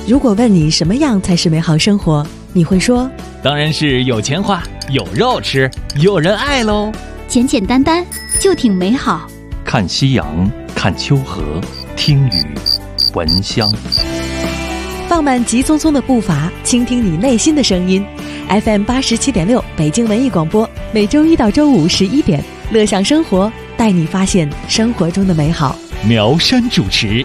如果问你什么样才是美好生活，你会说当然是有钱花，有肉吃，有人爱喽。 简简单单就挺美好。 看夕阳，看秋河，听雨，闻香。 放慢急匆匆的步伐，倾听你内心的声音。FM 87.6北京文艺广播，每周一到周五11点，乐享生活，带你发现生活中的美好。 苗山主持。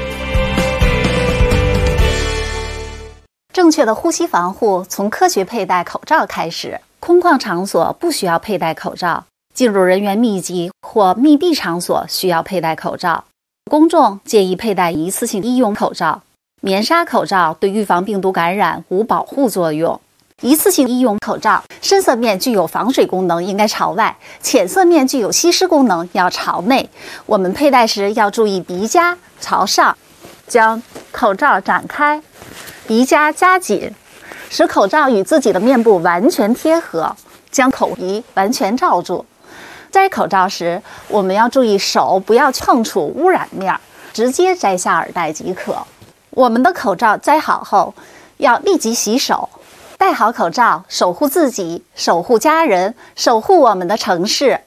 正确的呼吸防护从科学佩戴口罩开始。空旷场所不需要佩戴口罩，进入人员密集或密闭场所需要佩戴口罩。公众建议佩戴一次性医用口罩。棉纱口罩对预防病毒感染无保护作用。一次性医用口罩深色面具有防水功能，应该朝外；浅色面具有吸湿功能，要朝内。我们佩戴时要注意鼻夹朝上，将口罩展开，鼻夹夹紧，使口罩与自己的面部完全贴合，将口鼻完全罩住。摘口罩时，我们要注意手不要碰触污染面，直接摘下耳带即可。我们的口罩摘好后，要立即洗手。戴好口罩，守护自己，守护家人，守护我们的城市。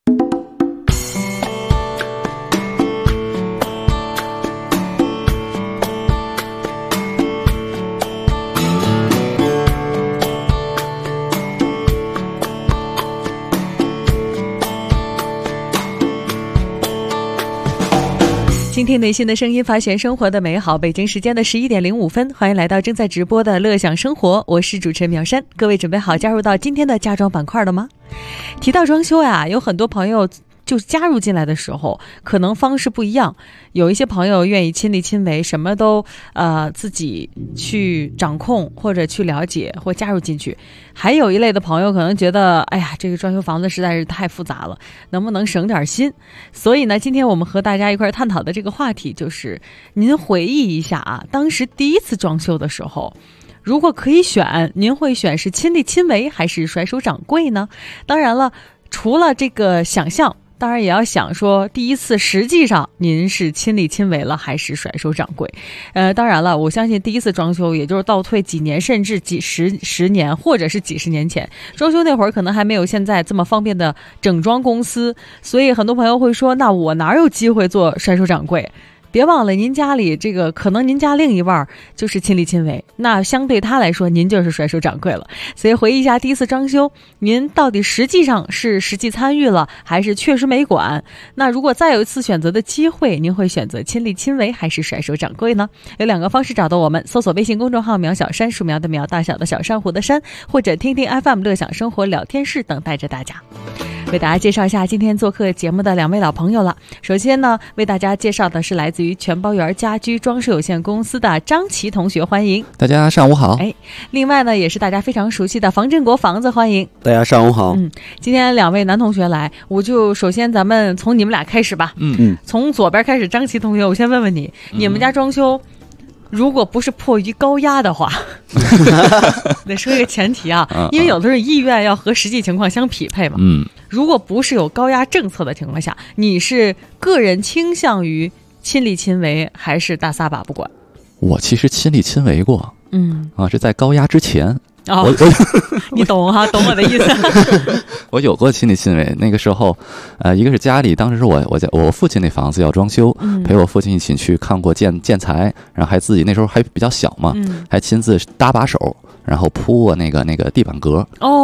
倾听内心的声音，发现生活的美好。北京时间的11点05分，欢迎来到正在直播的乐享生活，我是主持人苗山。各位准备好加入到今天的家装板块了吗？提到装修呀，有很多朋友就加入进来的时候可能方式不一样，有一些朋友愿意亲力亲为，什么都自己去掌控或者去了解或加入进去。还有一类的朋友可能觉得哎呀，这个装修房子实在是太复杂了，能不能省点心？所以呢，今天我们和大家一块探讨的这个话题就是您回忆一下啊，当时第一次装修的时候，如果可以选，您会选是亲力亲为还是甩手掌柜呢？当然了，除了这个想象，当然也要想说第一次实际上您是亲力亲为了还是甩手掌柜。当然了，我相信第一次装修也就是倒退几年甚至十年或者是几十年前，装修那会儿可能还没有现在这么方便的整装公司，所以很多朋友会说，那我哪有机会做甩手掌柜？别忘了您家里这个可能您家另一半就是亲力亲为，那相对他来说您就是甩手掌柜了。所以回忆一下第一次装修，您到底实际上是实际参与了还是确实没管？那如果再有一次选择的机会，您会选择亲力亲为还是甩手掌柜呢？有两个方式找到我们，搜索微信公众号苗小山，树苗的苗，大小的小，珊瑚的山，或者听听 FM 乐享生活聊天室，等待着大家。为大家介绍一下今天做客节目的两位老朋友了。首先呢，为大家介绍的是来自于全包园家居装饰有限公司的张琪同学，欢迎。 大家上午好。 另外呢，也是大家非常熟悉的房振国房子，欢迎。 大家上午好。 今天两位男同学来，我就首先咱们从你们俩开始吧。从左边开始，张琪同学，我先问问你，你们家装修如果不是迫于高压的话得说一个前提啊，因为有的人意愿要和实际情况相匹配嘛。如果不是有高压政策的情况下，你是个人倾向于亲力亲为还是大撒把不管？ 我其实亲力亲为过，是在高压之前。 你懂哈，懂我的意思。 我有过亲力亲为，那个时候，一个是家里当时是我父亲那房子要装修，陪我父亲一起去看过建材，然后还自己那时候还比较小嘛，还亲自搭把手，然后铺过那个地板革。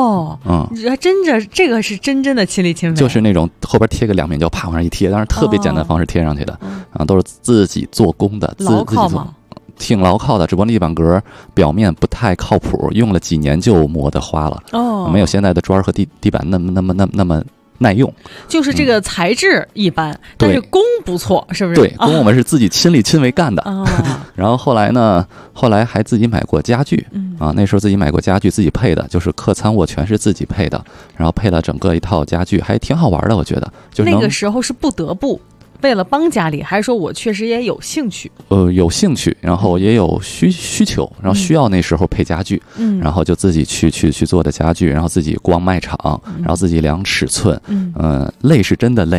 这个是真的亲力亲为， 就是那种后边贴个两面胶，啪往上一贴，当然特别简单的方式贴上去的，都是自己做工的， 牢靠吗？ 挺牢靠的，只不过地板革表面不太靠谱，用了几年就磨得花了。没有现在的砖和地板那么耐用。就是这个材质一般，但是工不错，是不是？ 对，工我们是自己亲力亲为干的。然后后来还自己买过家具，那时候自己买过家具，自己配的，就是客餐卧全是自己配的，然后配了整个一套家具，还挺好玩的，我觉得。就是那个时候是不得不。为了帮家里，还是说我确实也有兴趣？ 有兴趣，然后也有需求，然后需要那时候配家具，然后就自己去做的家具，然后自己逛卖场，然后自己量尺寸，累是真的累，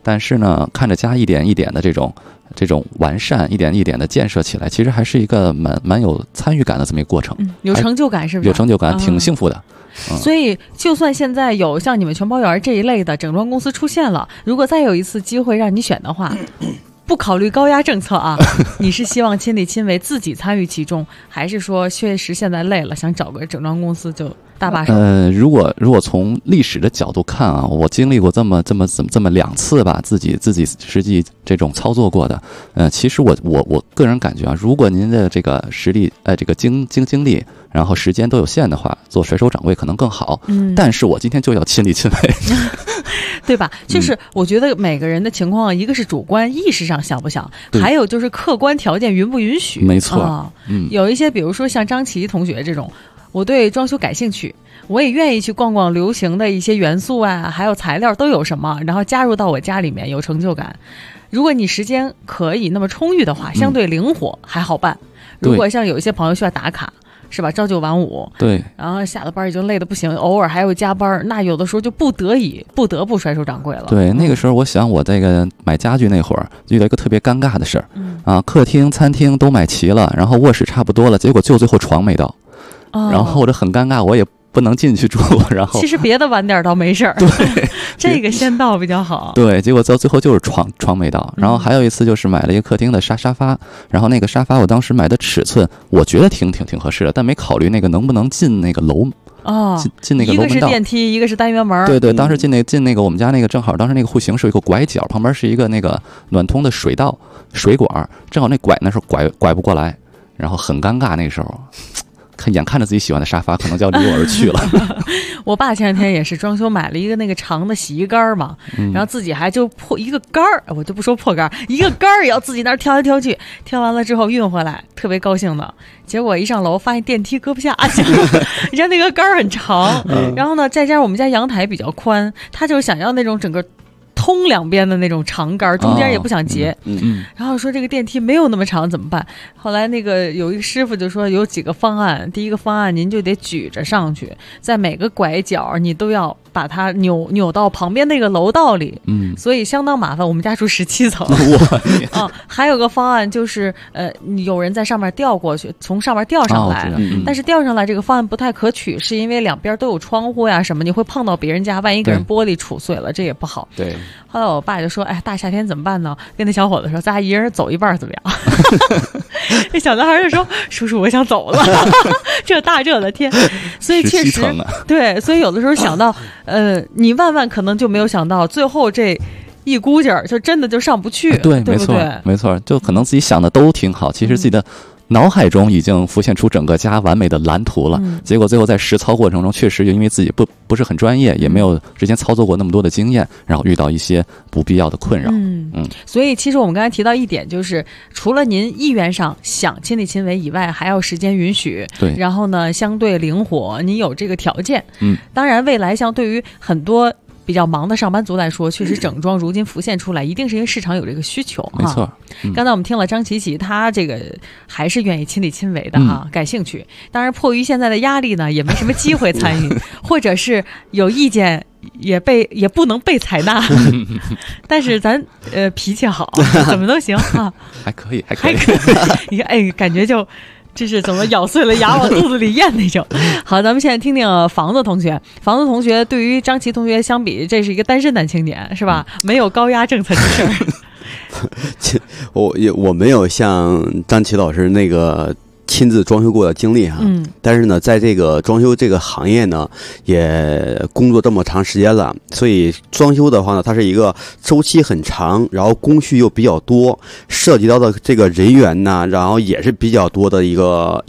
但是呢，看着家一点一点的这种完善，一点一点的建设起来，其实还是一个蛮有参与感的这么一个过程， 有成就感，是不是？ 有成就感，挺幸福的。 所以，就算现在有像你们全包园这一类的整装公司出现了，如果再有一次机会让你选的话，不考虑高压政策啊，你是希望亲力亲为自己参与其中，还是说确实现在累了，想找个整装公司就搭把手？ 如果从历史的角度看啊，我经历过这么2次吧，自己实际这种操作过的，其实我个人感觉啊，如果您的这个实力，这个精力，然后时间都有限的话，做甩手掌柜可能更好。但是我今天就要亲力亲为， 对吧？就是我觉得每个人的情况，一个是主观意识上想不想，还有就是客观条件允不允许。 没错， 有一些比如说像张琪同学这种，我对装修感兴趣，我也愿意去逛逛流行的一些元素啊，还有材料都有什么，然后加入到我家里面，有成就感。如果你时间可以那么充裕的话，相对灵活还好办。如果像有一些朋友需要打卡，是吧？朝9晚5， 对， 然后下了班已经累得不行，偶尔还有加班，那有的时候就不得不甩手掌柜了。 对，那个时候我想，我这个买家具那会儿遇到一个特别尴尬的事儿，客厅、餐厅都买齐了，然后卧室差不多了，结果就最后床没到，然后我这很尴尬，我也不能进去住，然后其实别的晚点倒没事儿， 对， 这个先到比较好。 对，结果到最后就是床没到。然后还有一次就是买了一个客厅的沙发，然后那个沙发我当时买的尺寸，我觉得挺合适的，但没考虑那个能不能进那个楼。进那个楼门道， 一个是电梯，一个是单元门。 对，当时进那个我们家那个正好当时那个户型是有一个拐角，旁边是一个那个暖通的水管，正好那那时候拐不过来，然后很尴尬。那个时候眼看着自己喜欢的沙发可能就要离我而去了。 我爸前两天也是装修买了一个那个长的洗衣杆嘛，然后自己还就破一个杆儿，我就不说破杆儿，一个杆儿也要自己那儿挑来挑去，挑完了之后运回来，特别高兴的。结果一上楼发现电梯搁不下去，人家那个杆儿很长，然后呢再加上我们家阳台比较宽，他就想要那种整个通两边的那种长杆，中间也不想截，然后说这个电梯没有那么长怎么办？后来那个有一个师傅就说有几个方案，第一个方案您就得举着上去，在每个拐角你都要把它扭到旁边那个楼道里，所以相当麻烦。我们家住17层，还有个方案就是有人在上面吊过去，从上面吊上来，但是吊上来这个方案不太可取，是因为两边都有窗户呀什么，你会碰到别人家，万一给人玻璃杵碎了，这也不好。 对。 后来我爸就说：“哎，大夏天怎么办呢？”跟那小伙子说：“咱一人走一半怎么样？”那小男孩就说：“叔叔，我想走了。”这大热的天，所以确实对，所以有的时候想到，你万可能就没有想到，最后这一股劲儿就真的就上不去。 对，没错，就可能自己想的都挺好，其实自己的脑海中已经浮现出整个家完美的蓝图了，结果最后在实操过程中，确实因为自己不是很专业，也没有之前操作过那么多的经验，然后遇到一些不必要的困扰。 所以其实我们刚才提到一点，就是除了您意愿上想亲力亲为以外，还要时间允许， 对， 然后呢相对灵活，你有这个条件。当然未来像对于很多比较忙的上班族来说，确实整装如今浮现出来，一定是因为市场有这个需求。 没错。 刚才我们听了张琪琪，他这个还是愿意亲力亲为的感兴趣。当然，迫于现在的压力呢，也没什么机会参与，或者是有意见也不能被采纳。但是咱脾气好，怎么都行啊， 还可以。 你看，感觉就。这是怎么咬碎了牙往肚子里咽那种。好，咱们现在听听房子同学。房子同学对于张琪同学相比，这是一个单身男青年，是吧？没有高压政策这事儿。 我没有像张琪老师那个亲自装修过的经历哈，但是呢，在这个装修这个行业呢，也工作这么长时间了，所以装修的话呢，它是一个周期很长，然后工序又比较多，涉及到的这个人员呢，然后也是比较多的一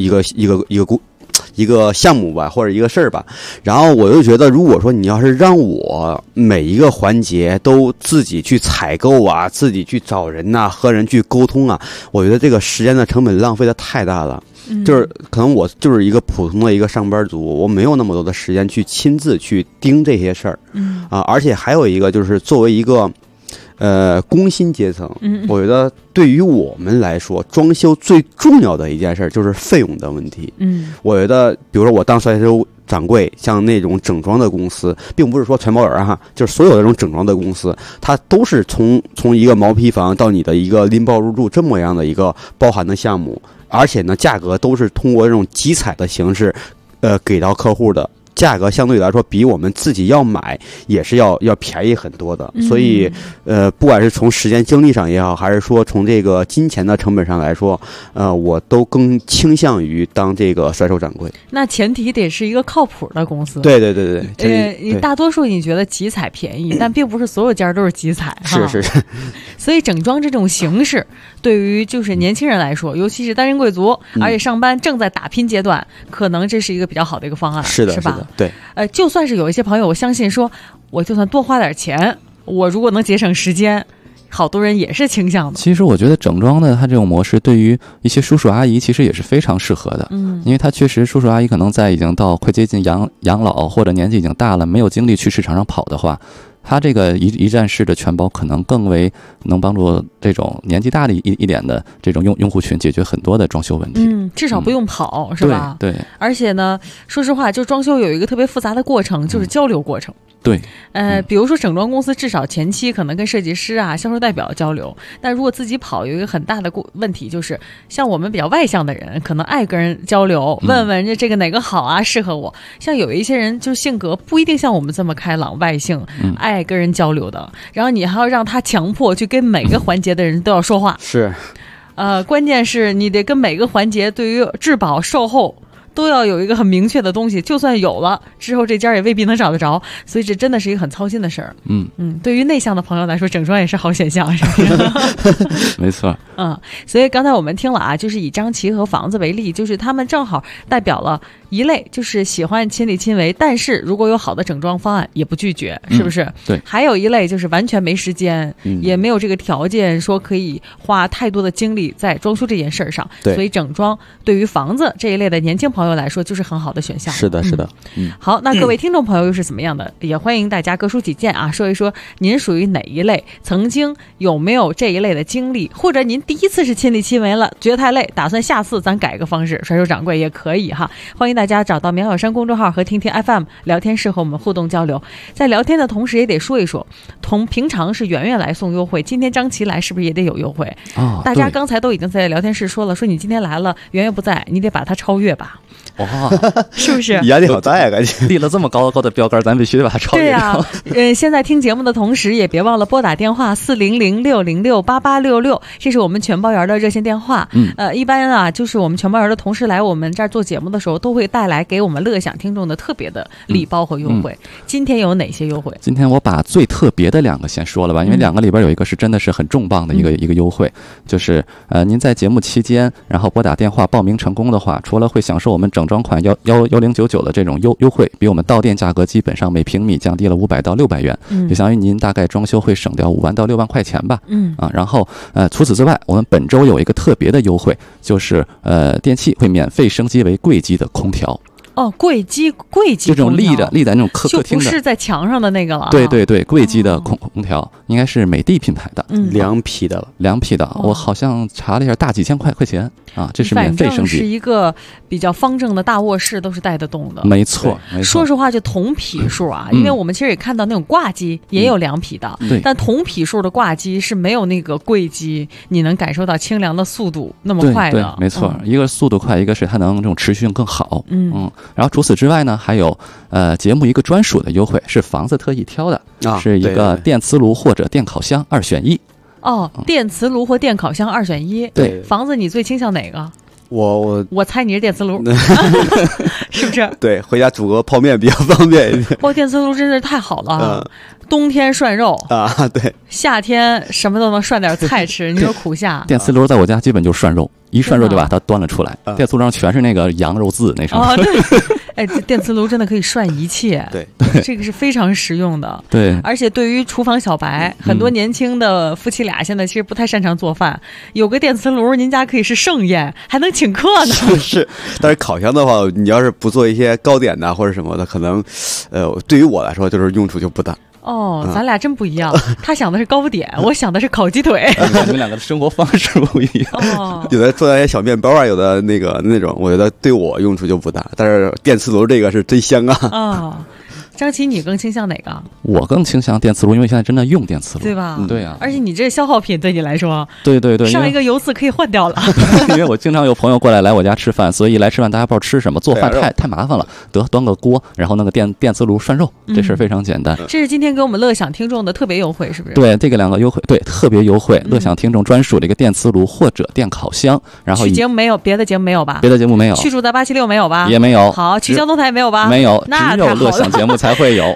个项目吧，或者一个事儿吧。然后我就觉得，如果说你要是让我每一个环节都自己去采购啊，自己去找人呐，和人去沟通啊，我觉得这个时间的成本浪费的太大了。就是可能我就是一个普通的一个上班族，我没有那么多的时间去亲自去盯这些事儿。而且还有一个就是作为一个工薪阶层，我觉得对于我们来说，装修最重要的一件事就是费用的问题。我觉得比如说我当掌柜，像那种整装的公司，并不是说全包人哈，就是所有的这种整装的公司，它都是从一个毛坯房到你的一个拎包入住这么样的一个包含的项目，而且呢，价格都是通过这种集采的形式，给到客户的。价格相对来说比我们自己要买也是要便宜很多的，所以不管是从时间精力上也好，还是说从这个金钱的成本上来说，我都更倾向于当这个甩手掌柜。 那前提得是一个靠谱的公司。 对对对对， 你大多数你觉得集采便宜，但并不是所有家都是集采。 是。 所以整装这种形式，对于就是年轻人来说，尤其是单身贵族，而且上班正在打拼阶段，可能这是一个比较好的一个方案。 是的， 是吧？ 对， 就算是有一些朋友，我相信说，我就算多花点钱，我如果能节省时间，好多人也是倾向的。 其实我觉得整装的它这种模式，对于一些叔叔阿姨其实也是非常适合的。因为他确实叔叔阿姨可能在已经到快接近养老或者年纪已经大了，没有精力去市场上跑的话，它这个一站式的全包可能更为能帮助这种年纪大的一点的这种用户群解决很多的装修问题。 至少不用跑，是吧？ 对。 而且呢，说实话，就装修有一个特别复杂的过程，就是交流过程。 对， 比如说整装公司至少前期可能跟设计师啊、销售代表交流，但如果自己跑，有一个很大的问题就是，像我们比较外向的人，可能爱跟人交流，问问这个哪个好啊，适合我。像有一些人就是性格不一定像我们这么开朗外向，爱跟人交流的，然后你还要让他强迫去跟每个环节的人都要说话。 是， 关键是你得跟每个环节对于质保售后都要有一个很明确的东西，就算有了之后这家也未必能找得着，所以这真的是一个很操心的事儿。对于内向的朋友来说，整装也是好选项，是不是？ 没错。 所以刚才我们听了啊，就是以张琪和房子为例，就是他们正好代表了一类，就是喜欢亲力亲为，但是如果有好的整装方案也不拒绝，是不是？ 对。 还有一类就是完全没时间，也没有这个条件说可以花太多的精力在装修这件事儿上，所以整装对于房子这一类的年轻朋友来说就是很好的选项。 是的。 好，那各位听众朋友又是怎么样的？也欢迎大家各抒己见啊，说一说您属于哪一类，曾经有没有这一类的经历，或者您第一次是亲力亲为了，觉得太累，打算下次咱改个方式，甩手掌柜也可以哈。欢迎大家找到苗小山公众号和听听 FM 聊天室和我们互动交流。在聊天的同时也得说一说，同平常是圆圆来送优惠，今天张琪来是不是也得有优惠？大家刚才都已经在聊天室说了，说你今天来了，圆圆不在，你得把它超越吧。是不是压力好大呀？感觉立了这么高的标杆，咱必须得把它超越。 对呀，现在听节目的同时也别忘了拨打电话400-606-8866，这是我们全包园的热线电话。一般啊，就是我们全包园的同事来我们这儿做节目的时候，都会带来给我们乐享听众的特别的礼包和优惠。今天有哪些优惠？ 今天我把最特别的两个先说了吧，因为两个里边有一个是真的是很重磅的一个优惠，就是您在节目期间，然后拨打电话报名成功的话，除了会享受我们整装款1099的这种优惠，比我们到店价格基本上每平米降低了500到600元，就相当于您大概装修会省掉5万到6万块钱吧。然后除此之外，我们本周有一个特别的优惠，就是电器会免费升级为柜机的空调。 柜机这种立在那种客厅的， 就不是在墙上的那个了。 对，柜机的空调应该是美的品牌的， 凉皮的， 我好像查了一下，大几千块钱啊，这是免费升级。 是一个比较方正的大卧室，都是带得动的。 没错。 说实话，就同匹数啊，因为我们其实也看到那种挂机也有凉皮的，但同匹数的挂机是没有那个柜机你能感受到清凉的速度那么快的。 对，没错，一个速度快，一个是它能这种持续性更好。然后除此之外呢，还有节目一个专属的优惠，是房子特意挑的，是一个电磁炉或者电烤箱2选1。 电磁炉或电烤箱2选1。 对， 房子你最倾向哪个？ 我猜你是电磁炉，是不是？ 对，回家煮个泡面比较方便一点。 电磁炉真是太好了。冬天涮肉对， 夏天什么都能涮点菜吃，你说苦夏。 电磁炉在我家基本就涮肉，一涮肉就把它端了出来，电磁炉上全是那个羊肉渍那什么。 这电磁炉真的可以涮一切。 对， 这个是非常实用的。 对， 而且对于厨房小白，很多年轻的夫妻俩现在其实不太擅长做饭，有个电磁炉，您家可以是盛宴，还能请客呢。 是，但是烤箱的话，你要是不做一些糕点呐或者什么的，可能对于我来说就是用处就不大。 哦，咱俩真不一样，他想的是糕点，我想的是烤鸡腿。 你们两个的生活方式不一样。 哦， 有的做那些小面包啊，有的那种，我觉得对我用处就不大。但是电磁炉这个是真香啊！ 哦，张琪，你更倾向哪个？ 我更倾向电磁炉，因为现在真的用电磁炉， 对吧？ 对啊， 而且你这消耗品对你来说， 对， 上一个油渍可以换掉了。 因为我经常有朋友过来我家吃饭，所以一来吃饭大家不知道吃什么，做饭太麻烦了，端个锅，然后那个电磁炉涮肉，这事儿非常简单。 这是今天给我们乐享听众的特别优惠，是不是？ 对，这个2个优惠，对，特别优惠，乐享听众专属的一个电磁炉或者电烤箱。然后取节目没有，别的节目没有吧？ 别的节目没有。 去住在876没有吧？ 也没有。 好，去交通台没有吧？ 没有， 那只有乐享节目才会有。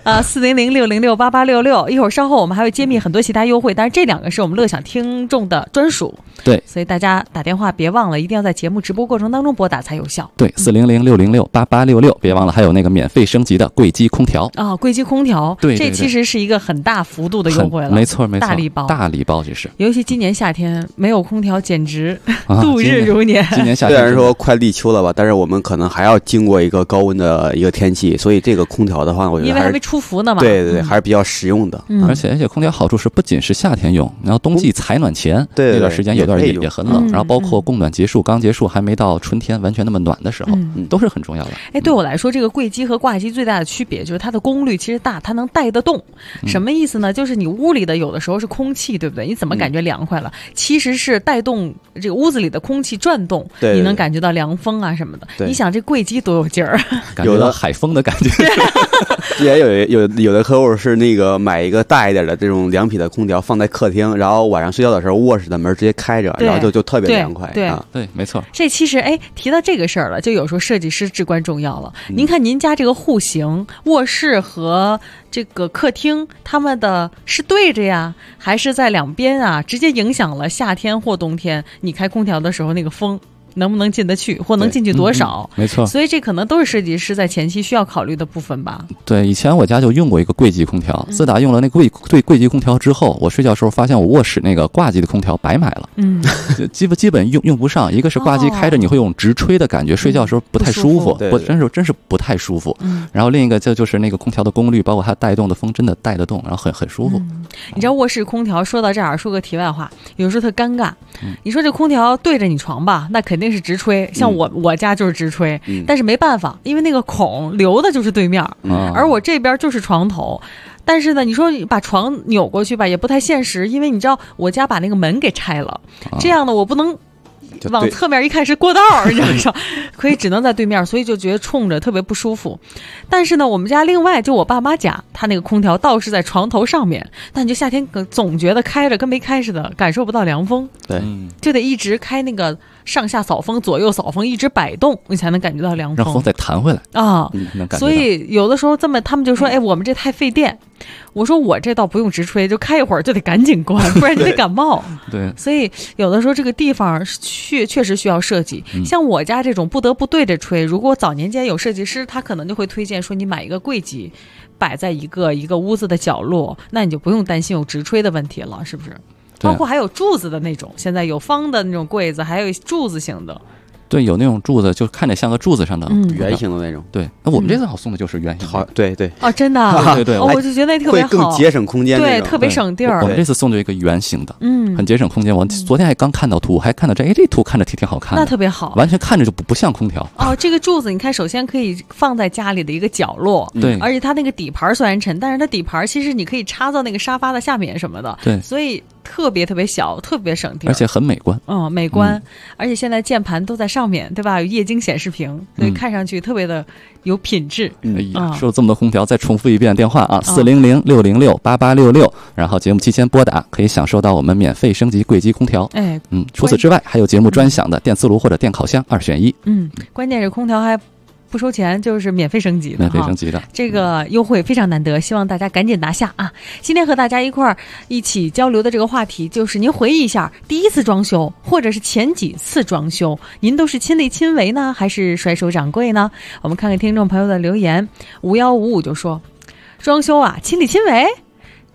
400-606-8866，一会儿稍后我们还会揭秘很多其他优惠，但是这2个是我们乐享听众的专属。 对， 所以大家打电话别忘了，一定要在节目直播过程当中拨打才有效。 对，400-606-8866，别忘了还有那个免费升级的柜机空调啊，柜机空调， 对， 这其实是一个很大幅度的优惠了， 没错， 大礼包， 这是。 尤其今年夏天没有空调，简直度日如年。 今年夏天虽然说快立秋了吧，但是我们可能还要经过一个高温的一个天气，所以这个空调的话，我觉得因为还没出伏呢嘛， 对，还是比较实用的。 而且空调好处是不仅是夏天用，然后冬季采暖前那段时间有段也很冷，然后包括供暖结束刚结束还没到春天完全那么暖的时候，都是很重要的。 哎，对我来说，这个柜机和挂机最大的区别就是它的功率其实大，它能带得动。什么意思呢？就是你屋里的有的时候是空气，对不对？你怎么感觉凉快了？其实是带动这个屋子里的空气转动，你能感觉到凉风啊什么的。你想这柜机多有劲儿， 感觉到海风的感觉。 之前有的客户是那个买一个大一点的这种凉皮的空调放在客厅，然后晚上睡觉的时候卧室的门直接开着，然后就特别凉快。 对， 没错。 这其实提到这个事儿了，就有时候设计师至关重要了。您看您家这个户型，卧室和这个客厅，他们的是对着呀，还是在两边啊？直接影响了夏天或冬天你开空调的时候那个风能不能进得去，或能进去多少？ 没错， 所以这可能都是设计师在前期需要考虑的部分吧。 对，以前我家就用过一个柜机空调，自打用了那个柜机空调之后，我睡觉时候发现我卧室那个挂机的空调白买了，基本用不上。一个是挂机开着你会有直吹的感觉，睡觉时候不太舒服，真是不太舒服。然后另一个就是那个空调的功率，包括它带动的风真的带得动，然后很舒服。 你知道卧室空调说到这儿，说个题外话，有时候特尴尬。你说这空调对着你床吧，那肯定是直吹，像我家就是直吹，但是没办法，因为那个孔留的就是对面，而我这边就是床头。但是呢，你说把床扭过去吧，也不太现实，因为你知道我家把那个门给拆了，这样呢我不能往侧面一看是过道，你知道吗？可以只能在对面，所以就觉得冲着特别不舒服。但是呢，我们家另外就我爸妈家，他那个空调倒是在床头上面，但你就夏天总觉得开着跟没开似的，感受不到凉风。 对， 就得一直开那个上下扫风、左右扫风，一直摆动，你才能感觉到凉风， 让风再弹回来啊。所以有的时候他们就说：“哎，我们这太费电。”我说我这倒不用直吹，就开一会儿就得赶紧关，不然你得感冒。 对， 所以有的时候这个地方确实需要设计。像我家这种不得不对着吹，如果早年间有设计师，他可能就会推荐说你买一个柜机，摆在一个屋子的角落，那你就不用担心有直吹的问题了，是不是？包括还有柱子的那种，现在有方的那种柜子，还有柱子型的。 对，有那种柱子，就看着像个柱子上的圆形的那种。 对，那我们这次好送的就是圆形。 好，对。 哦，真的。 对， 我就觉得那特别好， 会更节省空间。 对，特别省地儿。 我们这次送的一个圆形的，很节省空间。我昨天还刚看到图，还看到这图看着挺好看的， 那特别好， 完全看着就不像空调。 哦，这个柱子你看，首先可以放在家里的一个角落， 对， 而且它那个底盘虽然沉，但是它底盘其实你可以插到那个沙发的下面什么的， 对， 所以特别小，特别省地， 而且很美观。 美观，而且现在键盘都在上面，对吧？有液晶显示屏，所以看上去特别的有品质。 哎呀，说了这么多空调，再重复一遍电话啊，400-606-8866，然后节目期间拨打可以享受到我们免费升级柜机空调。除此之外还有节目专享的电磁炉或者电烤箱2选1。 关键是空调还不收钱，就是免费升级的，这个优惠非常难得，希望大家赶紧拿下啊！今天和大家一起交流的这个话题就是您回忆一下第一次装修或者是前几次装修，您都是亲力亲为呢，还是甩手掌柜呢？我们看看听众朋友的留言，5155就说装修啊亲力亲为，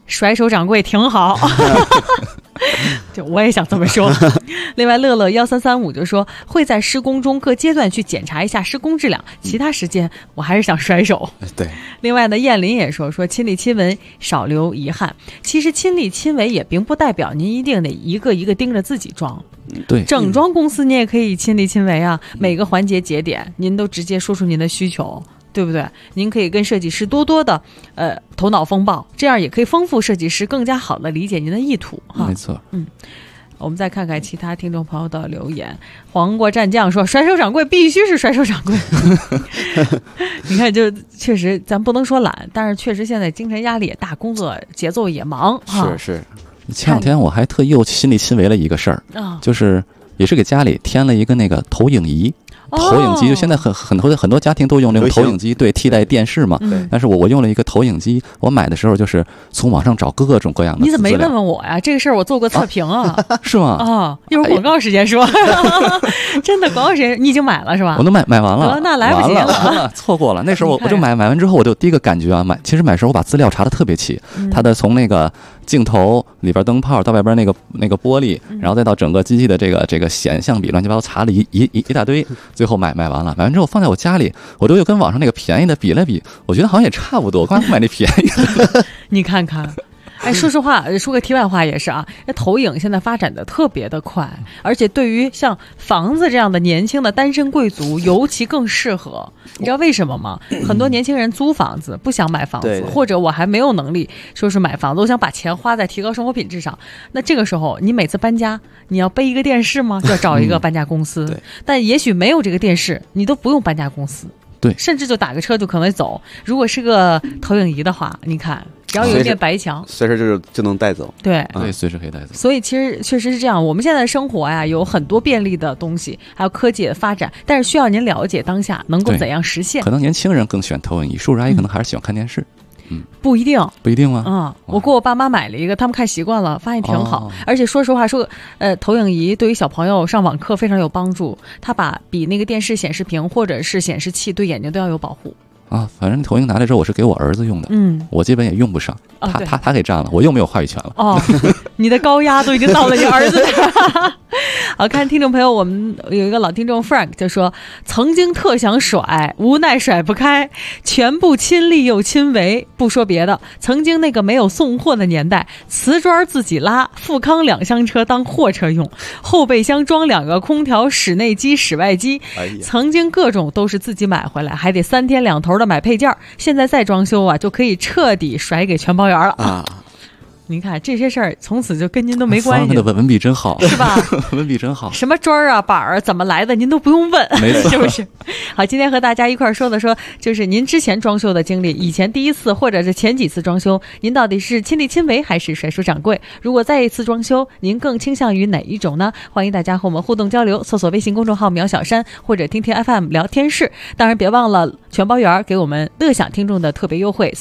甩手掌柜挺好。就我也想这么说。另外乐乐1335就说会在施工中各阶段去检查一下施工质量，其他时间我还是想甩手。 对。 另外呢，燕林也说亲力亲为少留遗憾。其实亲力亲为也并不代表您一定得一个一个盯着自己装。 对， 整装公司你也可以亲力亲为啊，每个环节节点您都直接说出您的需求，对不对？您可以跟设计师多多的头脑风暴，这样也可以丰富设计师更加好的理解您的意图哈。 没错。 我们再看看其他听众朋友的留言。黄瓜战将说甩手掌柜必须是甩手掌柜。你看就确实咱不能说懒，但是确实现在精神压力也大，工作节奏也忙。 是。 前两天我还特意又亲力亲为了一个事儿，就是也是给家里添了一个那个投影仪。投影机就现在很多家庭都用那种投影机，对，替代电视嘛。但是我用了一个投影机，我买的时候就是从网上找各种各样的。 你怎么没问问我呀？这个事儿我做过测评啊。 是吗？ 一会儿广告时间说。真的广告时间，你已经买了是吧？ 我都买完了。 那来不及了， 错过了。那时候我就买完之后，我就第一个感觉啊，其实买时候我把资料查的特别齐，它的从那个镜头里边灯泡到外边那个玻璃，然后再到整个机器的这个显像比，乱七八糟查了一大堆。最后买完了，买完之后放在我家里，我又跟网上那个便宜的比了比，我觉得好像也差不多，我干嘛不买那便宜的？ 你看看。说实话，说个题外话也是啊，那投影现在发展的特别的快，而且对于像房子这样的年轻的单身贵族尤其更适合。你知道为什么吗？很多年轻人租房子不想买房子，或者我还没有能力说是买房子，我想把钱花在提高生活品质上。那这个时候你每次搬家，你要背一个电视吗？就要找一个搬家公司。但也许没有这个电视，你都不用搬家公司。 对， 甚至就打个车就可能走。如果是个投影仪的话，你看只要有一面白墙， 随时就能带走。 对， 随时可以带走。 所以其实确实是这样，我们现在的生活呀，有很多便利的东西，还有科技的发展，但是需要您了解当下能够怎样实现。 可能年轻人更喜欢投影仪，叔叔阿姨可能还是喜欢看电视。 不一定吗？ 我给我爸妈买了一个，他们看习惯了，发现挺好。而且说实话说，投影仪对于小朋友上网课非常有帮助，它比那个电视显示屏或者是显示器对眼睛都要有保护。 反正投影拿来之后我是给我儿子用的，我基本也用不上，他给占了，我又没有话语权了。 你的高压都已经到了你儿子。好，看听众朋友，我们有一个老听众 Frank 就说，曾经特想甩，无奈甩不开，全部亲力又亲为。不说别的，曾经那个没有送货的年代，瓷砖自己拉，富康2厢车当货车用，后备箱装2个空调，室内机室外机，曾经各种都是自己买回来，还得3天2头的买配件。现在再装修啊，就可以彻底甩给全包圆了。您看这些事儿，从此就跟您都没关系了。 文笔真好， 是吧？ 文笔真好。 什么砖啊、板儿怎么来的，您都不用问，是不是？好，今天和大家一块儿说，就是您之前装修的经历，以前第一次或者是前几次装修，您到底是亲力亲为还是甩手掌柜？如果再一次装修，您更倾向于哪一种呢？欢迎大家和我们互动交流，搜索微信公众号“苗小山”或者听听 FM 聊天室。当然，别忘了全包圆给我们乐享听众的特别优惠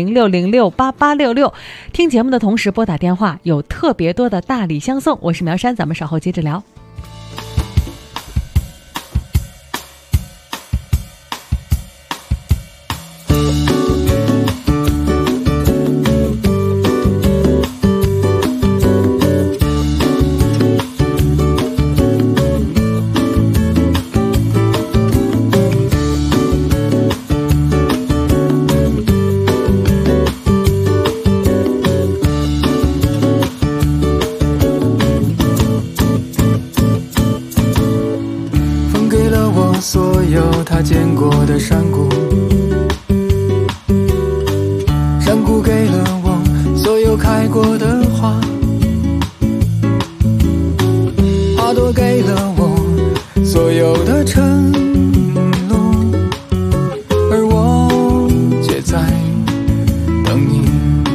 400-606-8866。听节目的同时拨打电话，有特别多的大礼相送。我是苗山，咱们稍后接着聊。 他见过的山谷，山谷给了我所有开过的花，花朵给了我所有的承诺，而我却在等你。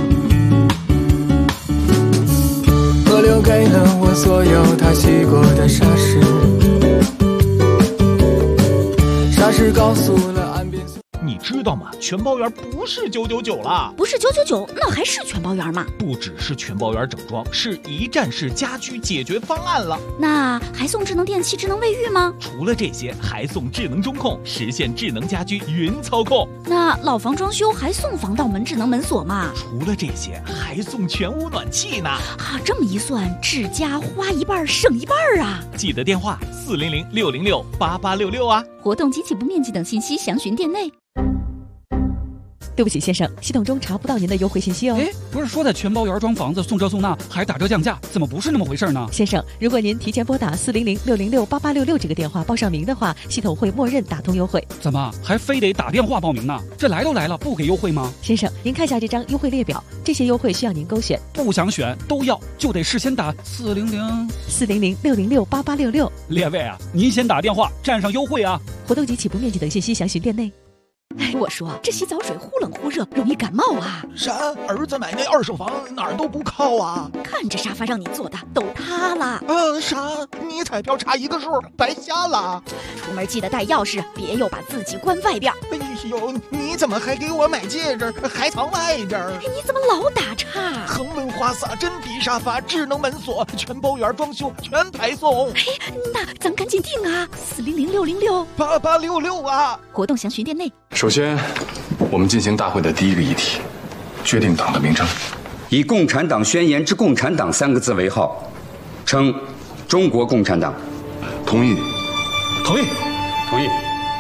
河流给了我所有它洗过的沙石，沙石告诉了岸边。 你知道吗？全包圆不是999了， 不是999，那还是全包圆吗？ 不只是全包圆整装，是一站式家居解决方案了。 那还送智能电器、智能卫浴吗？ 除了这些，还送智能中控，实现智能家居云操控。 那老房装修还送防盗门、智能门锁吗？ 除了这些，还送全屋暖气呢。 啊，这么一算，智家花一半省一半啊！ 记得电话400-606-8866啊。 活动及起步面积等信息详询店内。 对不起，先生，系统中查不到您的优惠信息哦。 不是说的全包圆装房子送这送那还打折降价，怎么不是那么回事呢？ 先生，如果您提前拨打400-606-8866这个电话报上名的话，系统会默认打通优惠。 怎么还非得打电话报名呢？这来都来了，不给优惠吗？ 先生，您看下这张优惠列表，这些优惠需要您勾选。 不想选都要，就得事先打 400-606-8866。 列位啊，您先打电话占上优惠啊！ 活动及起步面积等信息详询店内。 我说这洗澡水忽冷忽热，容易感冒啊！ 啥？儿子买那二手房哪儿都不靠啊！看这沙发让你坐的都塌了。 啥？你彩票差一个数，白瞎了。 出门记得带钥匙，别又把自己关外边。 哎呦，你怎么还给我买戒指，还藏外边？ 你怎么老打岔？ 恒温花洒、真皮沙发、智能门锁，全包圆装修，全排送。 那咱赶紧定啊 ！400-606-8866啊！ 活动详询店内。 首先，我们进行大会的第一个议题，决定党的名称， 以共产党宣言之共产党3个字为号，称中国共产党。 同意。 同意。同意。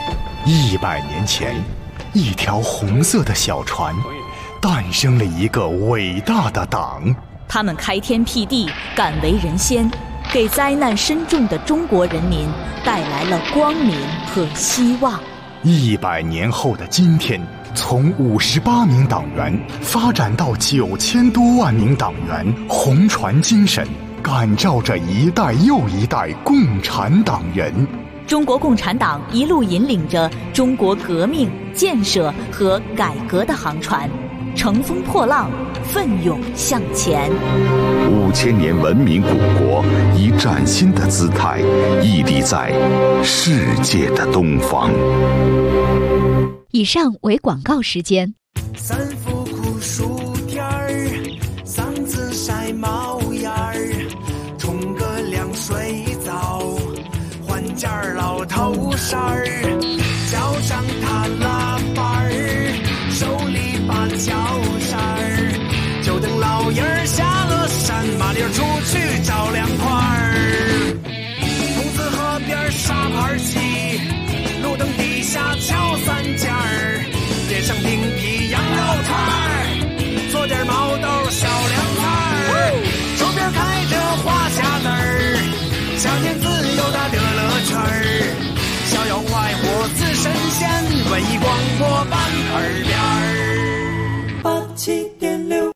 100年前，一条红色的小船，诞生了一个伟大的党。 他们开天辟地，敢为人先，给灾难深重的中国人民带来了光明和希望。 100年后的今天，从58名党员发展到9000多万名党员，红船精神感召着一代又一代共产党人。 中国共产党一路引领着中国革命、建设和改革的航船，乘风破浪，奋勇向前。 5000年文明古国以崭新的姿态屹立在世界的东方。 以上为广告时间。 三伏酷暑天儿，嗓子晒冒烟儿，冲个凉水澡，换件老头衫儿，脚上踏拉板儿，手里把脚扇儿，就等老爷儿下了山，麻利儿出去找凉快儿。桐子河边沙盘棋，路灯底下敲3件儿，点上冰皮羊肉串儿，做点毛豆小凉菜儿，周边开着花匣子儿，小年子有大的乐趣儿，逍遥快活似神仙，文艺广播办耳边儿87.6。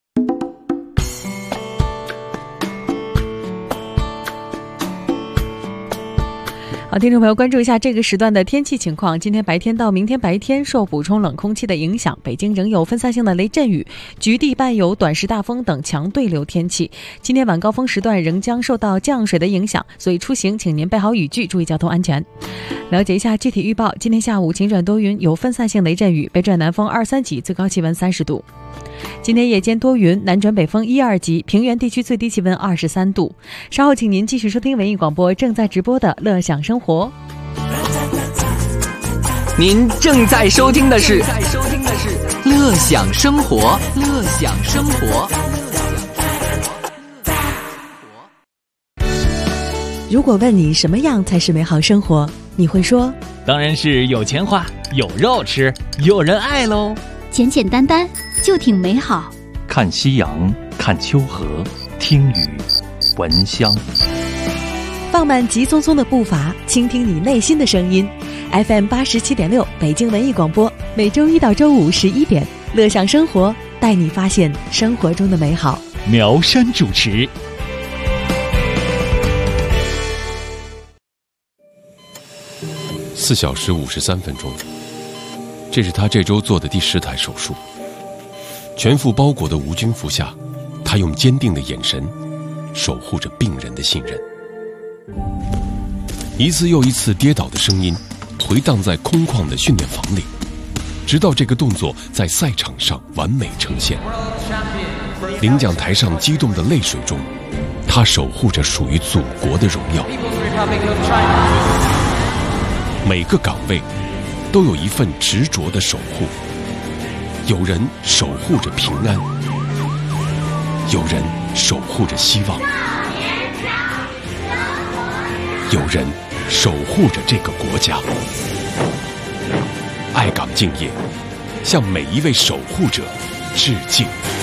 好，听众朋友，关注一下这个时段的天气情况。今天白天到明天白天，受补充冷空气的影响，北京仍有分散性的雷阵雨，局地伴有短时大风等强对流天气。今天晚高峰时段仍将受到降水的影响，所以出行请您备好雨具，注意交通安全。了解一下具体预报，今天下午晴转多云，有分散性雷阵雨，北转南风2、3级，最高气温30度。今天夜间多云，南转北风1、2级，平原地区最低气温23度。稍后请您继续收听文艺广播正在直播的乐享生活。 您正在收听的是乐享生活，乐享生活。 如果问你什么样才是美好生活，你会说当然是有钱花，有肉吃，有人爱喽。 简简单单就挺美好。 看夕阳，看秋荷，听雨，闻香。 放慢急匆匆的步伐，倾听你内心的声音。FM 87.6北京文艺广播，每周1到周511点，乐享生活，带你发现生活中的美好。 苗山主持。 4小时53分钟，这是他这周做的第10台手术。全副包裹的无菌服下，他用坚定的眼神守护着病人的信任。一次又一次跌倒的声音回荡在空旷的训练房里， 直到这个动作在赛场上完美呈现。领奖台上激动的泪水中，他守护着属于祖国的荣耀。每个岗位都有一份执着的守护，有人守护着平安，有人守护着希望，有人守护着这个国家。爱岗敬业，向每一位守护者致敬。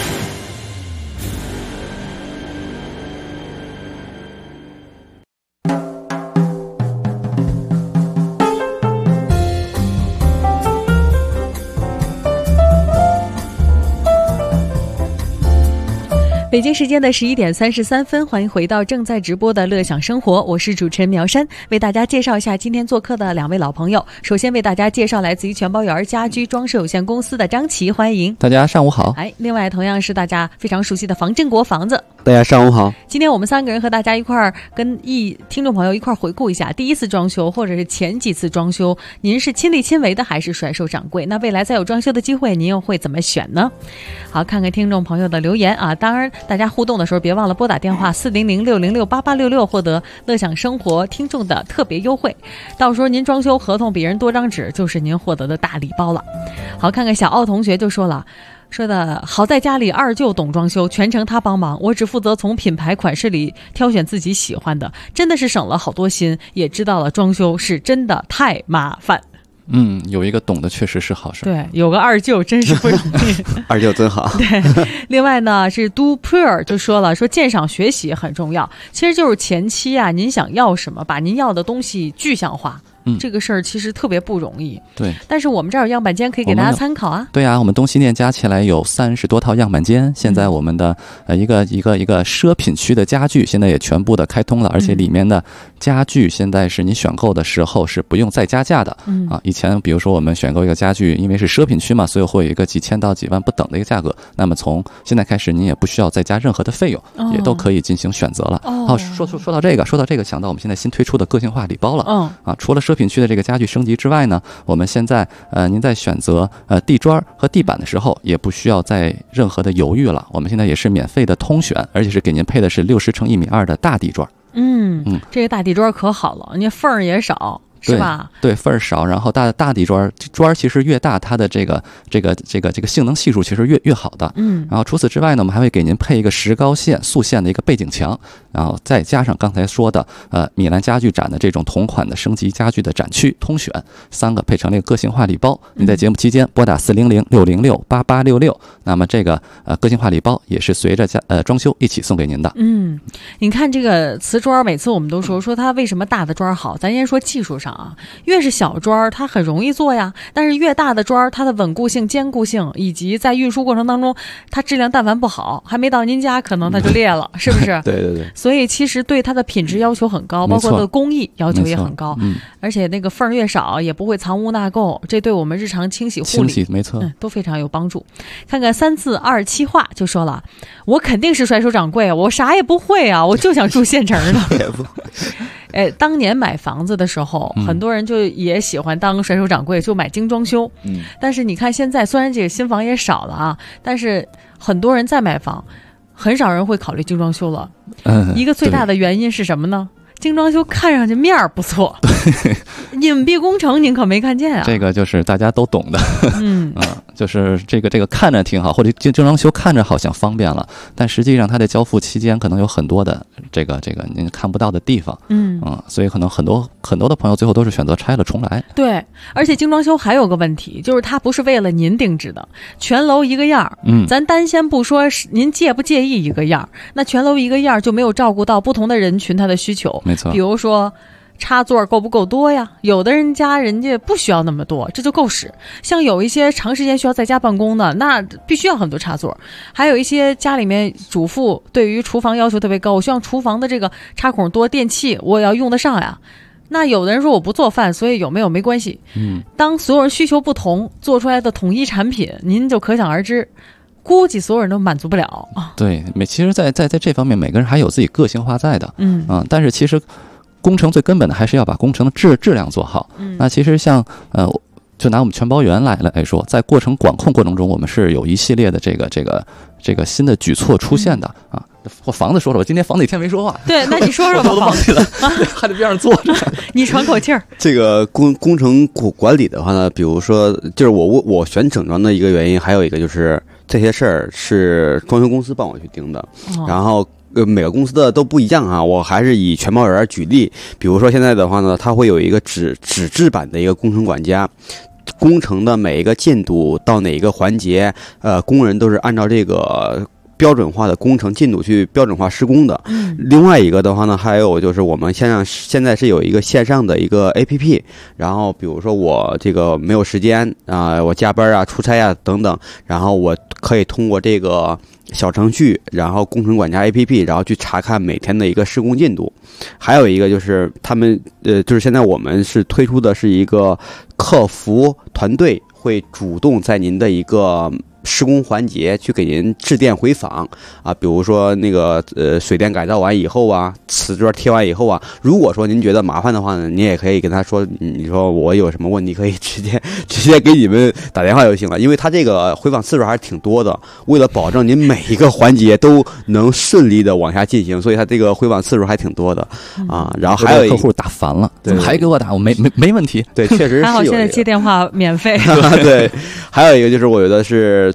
北京时间的11点33分，欢迎回到正在直播的乐享生活，我是主持人苗山，为大家介绍一下今天做客的2位老朋友。首先为大家介绍来自于全包园家居装饰有限公司的张琪，欢迎大家上午好。 另外同样是大家非常熟悉的房振国房子， 大家上午好。 今天我们3个人和大家一块儿跟听众朋友一块儿回顾一下第一次装修或者是前几次装修，您是亲力亲为的还是甩手掌柜？那未来再有装修的机会，您又会怎么选呢？好，看看听众朋友的留言啊，当然大家互动的时候别忘了拨打电话400-606-8866，获得乐享生活听众的特别优惠。到时候您装修合同比人多张纸，就是您获得的大礼包了。好，看看小奥同学就说了，说的好在家里二舅懂装修，全程他帮忙，我只负责从品牌款式里挑选自己喜欢的，真的是省了好多心，也知道了装修是真的太麻烦。 有一个懂的确实是好事。 对，有个二舅真是不容易。 二舅真好。 对，另外呢是 Do Prayer 就说了，说鉴赏学习很重要，其实就是前期啊，您想要什么，把您要的东西具象化。这个事儿其实特别不容易。 对， 但是我们这儿有样板间可以给大家参考啊。 对啊，我们东西店加起来有30多套样板间，现在我们的一个奢品区的家具现在也全部的开通了，而且里面的家具现在是你选购的时候是不用再加价的。以前比如说我们选购一个家具，因为是奢品区嘛，所以会有一个几千到几万不等的一个价格，那么从现在开始您也不需要再加任何的费用，也都可以进行选择了。说到这个想到我们现在新推出的个性化礼包了。除了奢品区的这个家具升级之外呢，我们现在您在选择地砖和地板的时候也不需要再任何的犹豫了，我们现在也是免费的通选，而且是给您配的是60乘1.2米的大地砖。 这个大地砖可好了，你缝儿也少。是吧？ 对，缝儿少，然后大地砖其实越大，它的这个性能系数其实越好的。然后除此之外呢，我们还会给您配一个石膏线塑线的一个背景墙，然后再加上刚才说的米兰家具展的这种同款的升级家具的展区通选，3个配成了一个个性化礼包。您在节目期间拨打400-606-8866，那么这个个性化礼包也是随着装修一起送给您的。 你看这个瓷砖，每次我们都说它为什么大的砖好，咱先说技术上。越是小砖它很容易做呀，但是越大的砖它的稳固性、坚固性以及在运输过程当中它质量但凡不好，还没到您家可能它就裂了，是不是？ 对。 所以其实对它的品质要求很高，包括它的工艺要求也很高。而且那个缝越少也不会藏污纳垢，这对我们日常清洗护理没错， 都非常有帮助。看看3427话就说了，我肯定是甩手掌柜，我啥也不会啊，我就想住现成的。当年买房子的时候，很多人就也喜欢当甩手掌柜，就买精装修。但是你看现在，虽然这个新房也少了啊，但是很多人在买房，很少人会考虑精装修了。一个最大的原因是什么呢？精装修看上去面儿不错，隐蔽工程您可没看见啊。 这个就是大家都懂的。就是这个看着挺好，或者精装修看着好像方便了，但实际上它在交付期间可能有很多的这个您看不到的地方。所以可能很多的朋友最后都是选择拆了重来。 对，而且精装修还有个问题，就是它不是为了您定制的，全楼一个样。咱单先不说您介不介意一个样，那全楼一个样就没有照顾到不同的人群他的需求。 没错， 比如说插座够不够多呀？有的人家人家不需要那么多，这就够使。像有一些长时间需要在家办公的，那必须要很多插座。还有一些家里面主妇对于厨房要求特别高，我希望厨房的这个插孔多，电器我要用得上呀。那有的人说我不做饭，所以有没有没关系。当所有人需求不同，做出来的统一产品，您就可想而知。估计所有人都满足不了。 对，其实在这方面，每个人还有自己个性化在的。但是其实工程最根本的还是要把工程的质量做好。那其实像就拿我们全包园来说，在管控过程中，我们是有一系列的这个新的举措出现的啊。我房子说了，我今天房子一天没说话。 对，那你说说吧， 我都忘记了，还得边上坐着。 你喘口气儿。 这个工程管理的话呢，比如说，就是我选整装的一个原因，还有一个就是这些事儿是装修公司帮我去定的，然后。每个公司的都不一样啊，我还是以全包园举例。比如说现在的话呢，它会有一个纸质版的一个工程管家，工程的每一个进度到哪一个环节，工人都是按照这个标准化的工程进度去标准化施工的。另外一个的话呢，还有就是我们现在是有一个线上的一个 APP， 然后比如说我这个没有时间啊，我加班啊、出差啊等等，然后我可以通过这个小程序，然后工程管家 APP， 然后去查看每天的一个施工进度。还有一个就是他们就是现在我们是推出的是一个客服团队，会主动在您的一个施工环节去给您致电回访啊，比如说那个水电改造完以后啊，瓷砖贴完以后啊，如果说您觉得麻烦的话呢，你也可以跟他说，你说我有什么问题可以直接给你们打电话就行了，因为他这个回访次数还是挺多的，为了保证您每一个环节都能顺利的往下进行，所以他这个回访次数还挺多的啊。然后还有客户打烦了，怎么还给我打？我没问题。 对，确实是有。 还好现在接电话免费。 对，还有一个就是我觉得是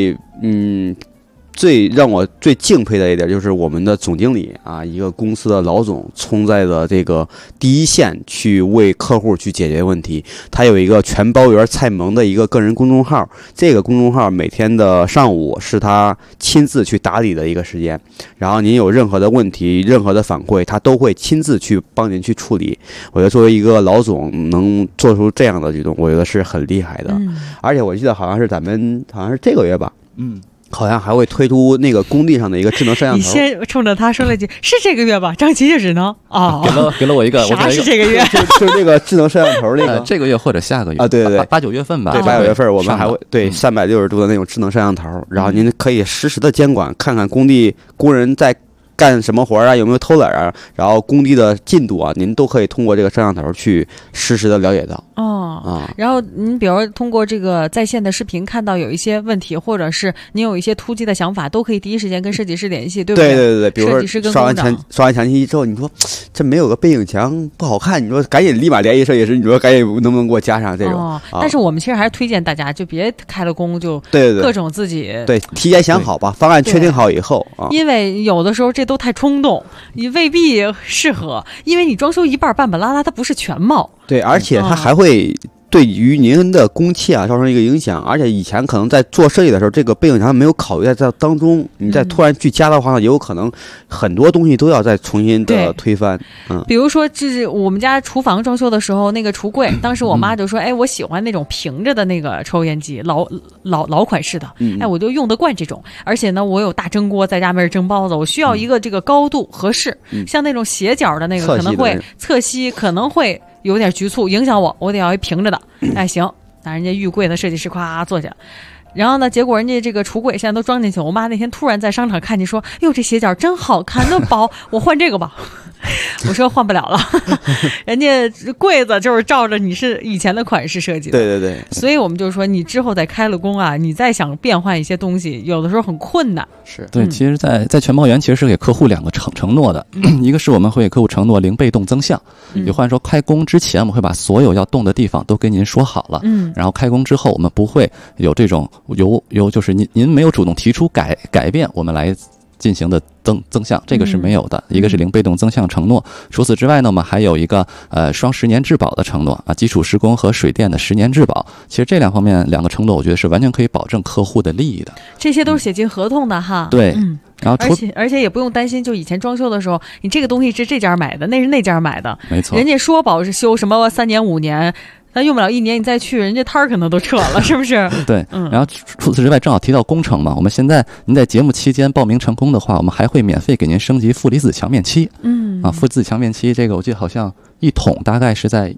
最让我最敬佩的一点就是我们的总经理啊，一个公司的老总冲在了这个第一线去为客户去解决问题。他有一个全包园蔡萌的一个个人公众号，这个公众号每天的上午是他亲自去打理的一个时间，然后您有任何的问题、任何的反馈，他都会亲自去帮您去处理。我觉得作为一个老总能做出这样的举动，我觉得是很厉害的。而且我记得好像是这个月吧，好像还会推出那个工地上的一个智能摄像头。 你先冲着他说了句：“是这个月吧？”张琪就是呢。 给了我一个， 啥是这个月？ 就是这个智能摄像头那个， 这个月或者下个月啊，对对对 ，8、9月份吧。 对，8、9月份我们还会对360度的那种智能摄像头，然后您可以实时的监管，看看工地工人在干什么活啊，有没有偷懒啊，然后工地的进度啊，您都可以通过这个摄像头去实时的了解到。 然后您比如通过这个在线的视频看到有一些问题，或者是您有一些突击的想法，都可以第一时间跟设计师联系，对不对？ 对，比如说设计师跟工长刷完墙漆之后，你说这没有个背影墙不好看，你说赶紧立马联系设计师，你说赶紧能不能给我加上这种？ 但是我们其实还是推荐大家就别开了工就各种自己对提前想好吧，方案确定好以后啊， 因为有的时候这都太冲动，你未必适合，因为你装修一半半拉拉，它不是全貌。 对，而且它还会对于您的工期啊造成一个影响，而且以前可能在做设计的时候，这个背景墙没有考虑在当中，你再突然去加的话呢，也有可能很多东西都要再重新的推翻。 比如说就是我们家厨房装修的时候，那个橱柜，当时我妈就说：“哎，我喜欢那种平着的那个抽烟机，老款式的，哎，我就用得惯这种。而且呢，我有大蒸锅，在家没人蒸包子，我需要一个这个高度合适，像那种斜角的那个可能会侧吸，可能会有点局促，影响我得要一平着的。哎，行，那人家玉柜的设计师夸坐下，然后呢，结果人家这个橱柜现在都装进去。我妈那天突然在商场看见说：“哟，这斜角真好看，那薄，我换这个吧。”我说换不了了，人家柜子就是照着你是以前的款式设计的。 对， 所以我们就说，你之后再开了工啊，你再想变换一些东西，有的时候很困难。 是对，其实在全包园其实是给客户2个承诺的，一个是我们会给客户承诺零被动增项，也换说开工之前我们会把所有要动的地方都跟您说好了，然后开工之后我们不会有这种由就是您没有主动提出改变，我们来进行的增项，这个是没有的。一个是零被动增项承诺，除此之外呢，我们还有一个双10年质保的承诺啊，基础施工和水电的10年质保。其实这2方面2个承诺，我觉得是完全可以保证客户的利益的。 这些都是写进合同的哈。 对，然后而且也不用担心，就以前装修的时候，你这个东西是这家买的，那是那家买的， 没错。 人家说保是修什么3年5年。咱用不了1年，你再去，人家摊儿可能都撤了，是不是？ 对，然后除此之外，正好提到工程嘛，我们现在您在节目期间报名成功的话，我们还会免费给您升级负离子墙面漆。负离子墙面漆这个我记得好像1桶大概是在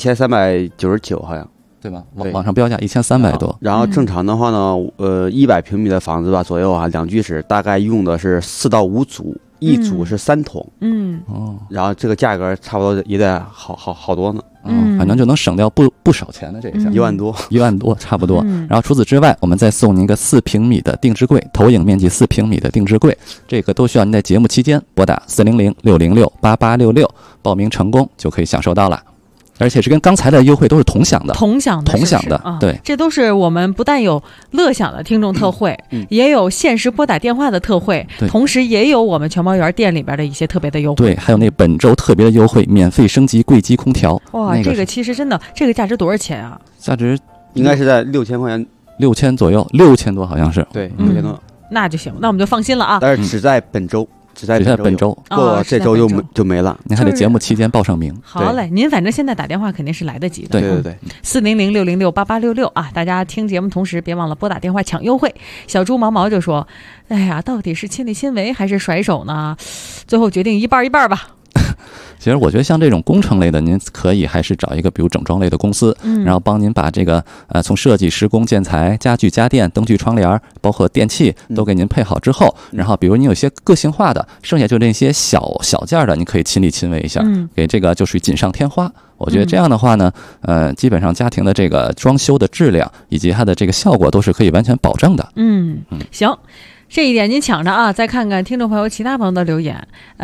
1399，好像对吧？网上标价1300多。 然后正常的话呢，100平米的房子吧左右啊，2居室大概用的是4到5组一组是3桶，然后这个价格差不多也得好多呢。 反正就能省掉不少钱的这一项 ，1万多 ，1万多差不多。然后除此之外，我们再送您一个4平米的定制柜，投影面积4平米的定制柜，这个都需要您在节目期间拨打400-606-8866，报名成功就可以享受到了。而且是跟刚才的优惠都是同享的， 同享的， 对， 这都是我们不但有乐享的听众特惠，也有限时拨打电话的特惠，同时也有我们全猫园店里边的一些特别的优惠， 对，还有那本周特别的优惠，免费升级柜机空调。 哇，这个其实真的，这个价值多少钱啊？ 价值应该是在6000块钱 ，6000左右，6000多好像是， 对，6000多， 那就行，那我们就放心了啊。 但是只在本周。只在本周，过这周就没了。 您还得节目期间报上名。 好嘞，您反正现在打电话肯定是来得及的。 对 400-606-8866啊，大家听节目同时别忘了拨打电话抢优惠。小猪毛毛就说：“哎呀，到底是亲力亲为还是甩手呢？最后决定一半一半吧。” 其实我觉得像这种工程类的，您可以还是找一个比如整装类的公司，然后帮您把这个从设计、施工、建材、家具、家电、灯具、窗帘，包括电器都给您配好之后，然后比如你有些个性化的，剩下就那些小件的，你可以亲力亲为一下，给这个就属于锦上添花。我觉得这样的话呢，基本上家庭的这个装修的质量以及它的这个效果都是可以完全保证的。 行。这一点您抢着啊！再看看听众朋友其他朋友的留言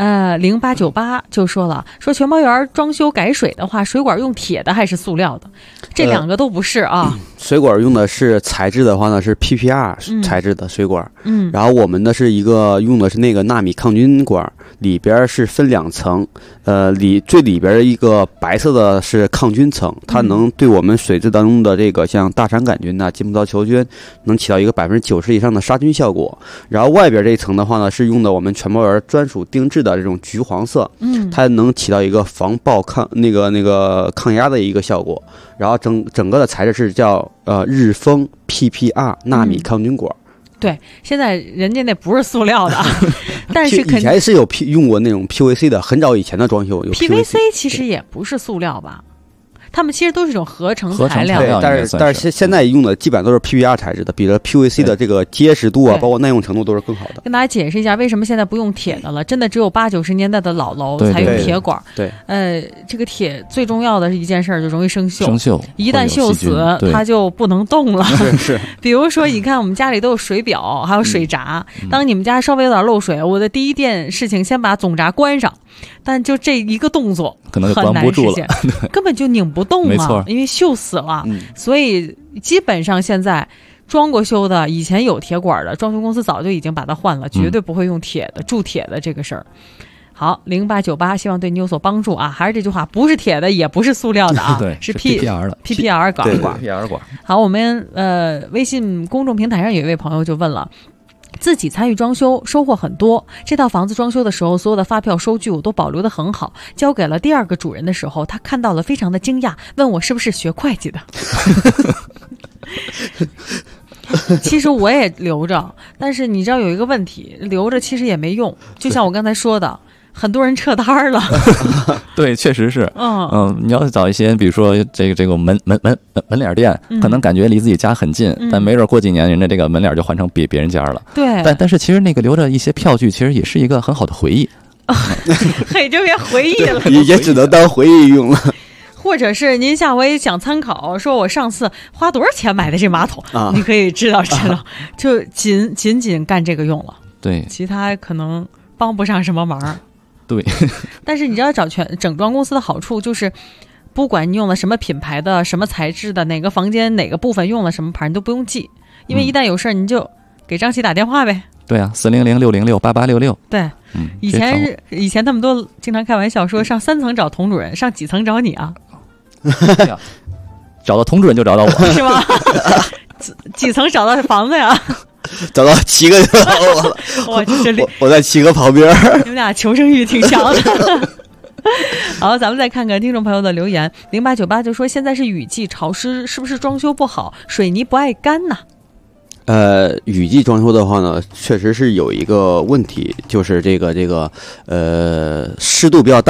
，0898就说了，说全猫园装修改水的话，水管用铁的还是塑料的？这两个都不是啊。 水管用的是材质的话呢是 PPR 材质的水管，然后我们的是用的是那个纳米抗菌管，里边是分2层，最里边的一个白色的是抗菌层，它能对我们水质当中的这个像大肠杆菌金葡萄球菌能起到一个90%以上的杀菌效果。然后外边这一层的话呢，是用的我们全猫园专属定制的这种橘黄色，它能起到一个防爆抗压的一个效果。然后整个的材质是叫日丰 PPR 纳米抗菌管。 对，现在人家那不是塑料的，但是以前是有用过那种 PVC 的，很早以前的装修有 PVC 其实也不是塑料吧？他们其实都是一种合成材料， 但是现在用的基本上都是 PPR 材质的，比这 PVC 的这个结实度啊，包括耐用程度都是更好的。 跟大家解释一下，为什么现在不用铁的了？真的只有80、90年代的老楼才用铁管。 对， 这个铁最重要的是一件事，就容易生锈，一旦锈死，它就不能动了。 是。 比如说，你看我们家里都有水表，还有水闸，当你们家稍微有点漏水，我的第一件事情先把总闸关上。但就这一个动作可能就关不住了， 根本就拧不动啊，因为锈死了。所以基本上现在装过修的，以前有铁管的装修公司早就已经把它换了，绝对不会用铁的铸铁的这个事儿。好，0898，希望对你有所帮助啊！还是这句话，不是铁的，也不是塑料的啊， 对， 是 PPR 的 PPR 管。 PPR 管。 好，我们微信公众平台上有一位朋友就问了。自己参与装修收获很多，这套房子装修的时候，所有的发票收据我都保留得很好，交给了第2个主人的时候，他看到了非常的惊讶，问我是不是学会计的。其实我也留着，但是你知道有一个问题，留着其实也没用，就像我刚才说的，很多人撤单了。 对，确实是。你要找一些比如说这个门脸店，可能感觉离自己家很近，但没准过几年人家这个门脸就换成别人家了。 对， 但是其实那个留着一些票据，其实也是一个很好的回忆。 嘿，就别回忆了， 也只能当回忆用了。 或者是您下回想参考，说我上次花多少钱买的这马桶，你可以知道，就仅干这个用了。 对， 其他可能帮不上什么忙。 对， 但是你知道找整装公司的好处就是，不管你用了什么品牌的、什么材质的、哪个房间哪个部分用了什么牌，你都不用记，因为一旦有事你就给张琪打电话呗。 对啊，400-606-8866。 对，以前他们都经常开玩笑说，上3层找童主任，上几层找你啊？ 找到童主任就找到我， 是吗？几层找到房子呀？ 找到7个就找我了。我在7个旁边。 你们俩求生欲挺强的。好，咱们再看看听众朋友的留言。0898就说现在是雨季潮湿，是不是装修不好，水泥不爱干呢？ 雨季装修的话呢，确实是有一个问题，就是这个湿度比较大，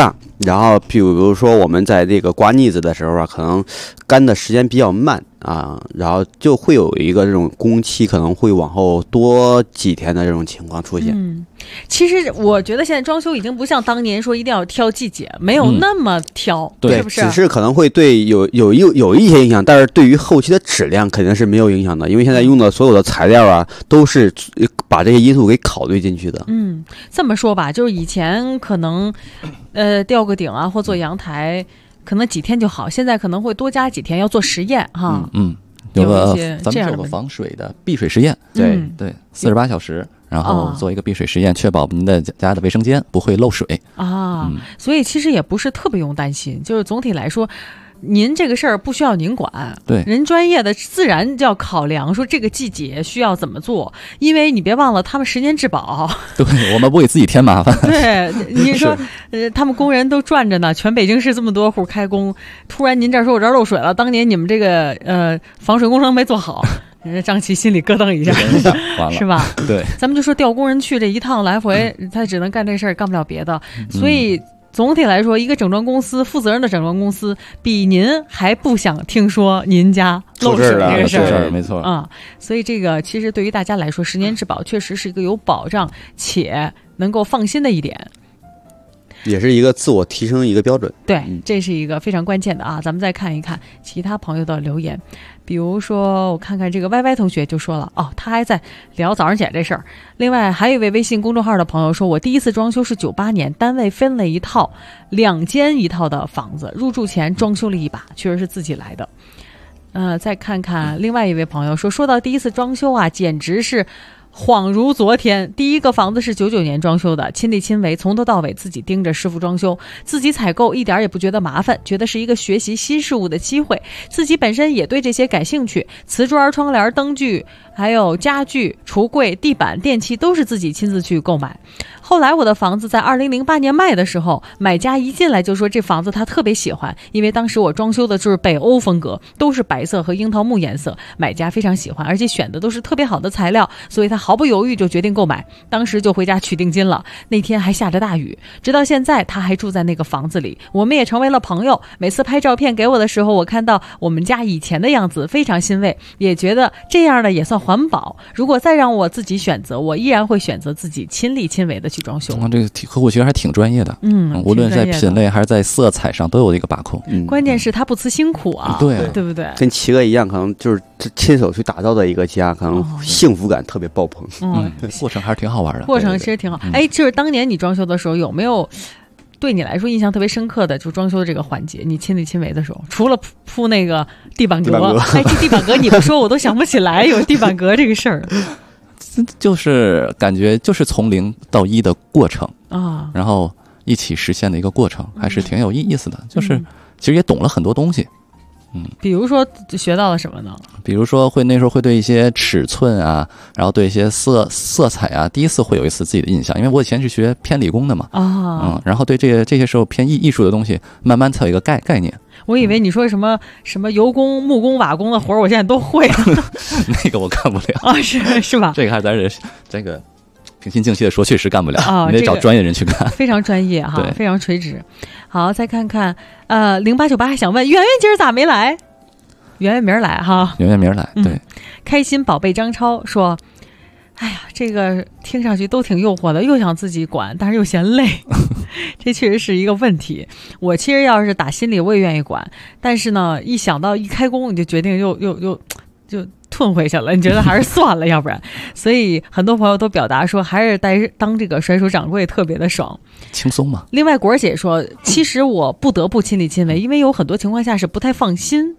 然后比如说我们在这个刮腻子的时候啊，可能干的时间比较慢啊，然后就会有一个这种工期可能会往后多几天的这种情况出现。 其实我觉得现在装修已经不像当年说一定要挑季节，没有那么挑， 对， 是不是？ 只是可能会对有一些影响，但是对于后期的质量肯定是没有影响的，因为现在用的所有的材料啊，都是把这些因素给考虑进去的。 这么说吧，就是以前可能吊个顶啊，或做阳台，可能几天就好，现在可能会多加几天，要做实验哈。 有个这样咱们做个防水的避水实验，对，48小时。然后做一个避水实验，确保您的家的卫生间不会漏水啊。所以其实也不是特别用担心，就是总体来说，您这个事儿不需要您管， 对， 人专业的自然就要考量说这个季节需要怎么做，因为你别忘了他们10年质保， 对，我们不给自己添麻烦。 对，你说他们工人都转着呢，全北京市这么多户开工，突然您这儿说我这儿漏水了，当年你们这个防水工程没做好。人家张琪心里咯噔一下，是吧？ 对， 咱们就说调工人去这一趟来回，他只能干这事儿，干不了别的。所以总体来说，一个整装公司负责任的整装公司，比您还不想听说您家漏水这个事儿， 没错啊。所以这个其实对于大家来说，10年质保确实是一个有保障且能够放心的一点。 也是一个自我提升一个标准， 对，这是一个非常关键的啊。咱们再看一看其他朋友的留言，比如说我看看这个 YY 同学就说了，他还在聊早上起来这事儿。另外还有一位微信公众号的朋友说，我第一次装修是98年，单位分了一套2间一套的房子，入住前装修了一把，确实是自己来的。再看看另外一位朋友说到第一次装修啊，简直是恍如昨天。第一个房子是99年装修的，亲力亲为，从头到尾自己盯着师傅装修，自己采购一点也不觉得麻烦，觉得是一个学习新事物的机会。自己本身也对这些感兴趣，瓷砖、窗帘、灯具还有家具、橱柜、地板、电器都是自己亲自去购买。后来我的房子在2008年卖的时候，买家一进来就说这房子他特别喜欢，因为当时我装修的就是北欧风格，都是白色和樱桃木颜色，买家非常喜欢，而且选的都是特别好的材料，所以他毫不犹豫就决定购买，当时就回家取定金了。那天还下着大雨，直到现在他还住在那个房子里，我们也成为了朋友。每次拍照片给我的时候，我看到我们家以前的样子，非常欣慰，也觉得这样的也算环保。如果再让我自己选择，我依然会选择自己亲力亲为的去装修。 这个客户其实还挺专业的，无论在品类还是在色彩上都有一个把控。 关键是他不辞辛苦啊，对不对？ 跟齐哥一样，可能就是亲手去打造的一个家，可能幸福感特别爆棚。 过程还是挺好玩的。 过程其实挺好。就是当年你装修的时候，有没有对你来说印象特别深刻的就装修的这个环节？你亲力亲为的时候，除了铺那个地板革，这地板革你不说我都想不起来有地板革这个事儿。 就是感觉就是从0到1的过程啊， 然后一起实现的一个过程，还是挺有意思的。就是其实也懂了很多东西。 比如说学到了什么呢？ 比如说那时候会对一些尺寸啊，然后对一些色彩啊，第一次会有一次自己的印象，因为我以前是学偏理工的嘛，然后对这些时候偏艺术的东西，慢慢才有一个概念。 我以为你说什么油工、木工、瓦工的活我现在都会了。 那个我干不了啊，是吧？ 这个还是咱这个平心静气的说，确实干不了，你得找专业人去干， 非常专业哈， 对， 非常垂直。好，再看看0898还想问圆圆今儿咋没来？圆圆明儿来哈， 圆圆明儿来。对， 开心宝贝张超说：“哎呀，这个听上去都挺诱惑的，又想自己管，但是又嫌累，这确实是一个问题。我其实要是打心里我也愿意管，但是呢，一想到一开工你就决定又就吞回去了，你觉得还是算了，要不然。所以很多朋友都表达说，还是当这个甩手掌柜特别的爽， 轻松嘛。 另外，果儿姐说，其实我不得不亲力亲为，因为有很多情况下是不太放心。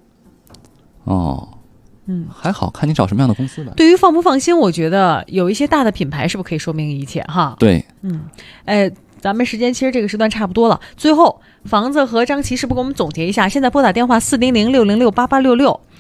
还好看你找什么样的公司吧。对于放不放心，我觉得有一些大的品牌是不是可以说明一切哈？ 对， 咱们时间其实这个时段差不多了。最后，房子和张琪是不是给我们总结一下？现在拨打电话400-606-8866，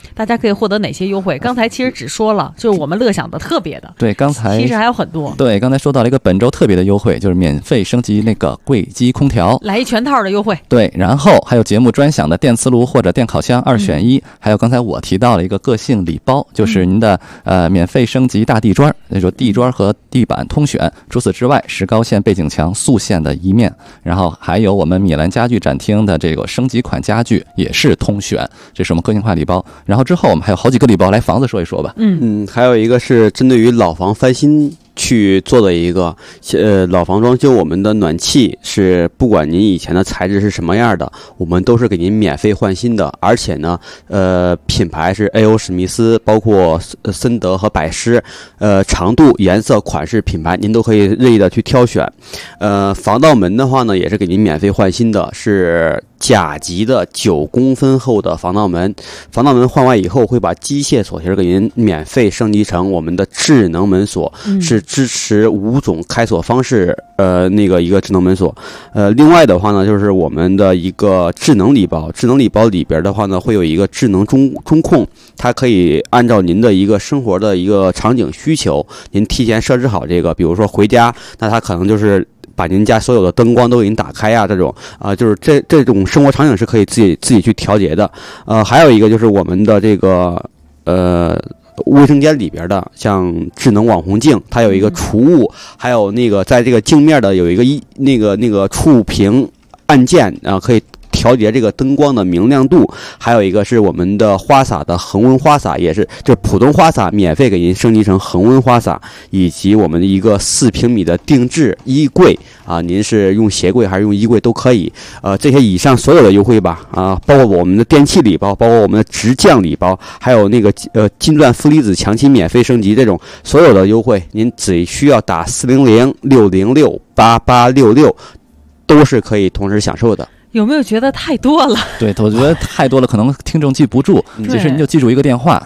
大家可以获得哪些优惠？刚才其实只说了，就是我们乐享的特别的。 对，刚才其实还有很多。 对，刚才说到了一个本周特别的优惠，就是免费升级那个柜机空调， 来一全套的优惠。 对，然后还有节目专享的电磁炉或者电烤箱2选1，还有刚才我提到了一个个性礼包，就是您的免费升级大地砖，那说地砖和地板通选。除此之外，石膏线背景墙素线的一面，然后还有我们米兰家具展厅的这个升级款家具也是通选，这是我们个性化礼包。然后之后我们还有好几个礼包，来房子说一说吧。 还有一个是针对于老房翻新去做的一个，老房装修，我们的暖气是不管您以前的材质是什么样的，我们都是给您免费换新的，而且呢，品牌是 A.O. 史密斯，包括森德和百诗，长度、颜色、款式、品牌，您都可以任意的去挑选。防盗门的话呢，也是给您免费换新的，是甲级的9公分厚的防盗门。防盗门换完以后，会把机械锁芯给您免费升级成我们的智能门锁，是支持5种开锁方式，一个智能门锁。另外的话呢，就是我们的一个智能礼包。智能礼包里边的话呢，会有一个智能中控，它可以按照您的一个生活的一个场景需求，您提前设置好这个，比如说回家，那它可能就是把您家所有的灯光都给您打开呀，这种就是这种生活场景是可以自己去调节的。还有一个就是我们的这个卫生间里边的，像智能网红镜，它有一个除雾，还有那个在这个镜面的有一个那个触屏按键可以调节这个灯光的明亮度。还有一个是我们的花洒的恒温花洒，也是就普通花洒免费给您升级成恒温花洒，以及我们的一个4平米的定制衣柜您是用鞋柜还是用衣柜都可以。这些以上所有的优惠吧包括我们的电器礼包，包括我们的直降礼包，还有那个金钻负离子墙漆免费升级，这种所有的优惠，您只需要打400-606-8866，都是可以同时享受的。 有没有觉得太多了？ 对，我觉得太多了，可能听众记不住。其实您就记住一个电话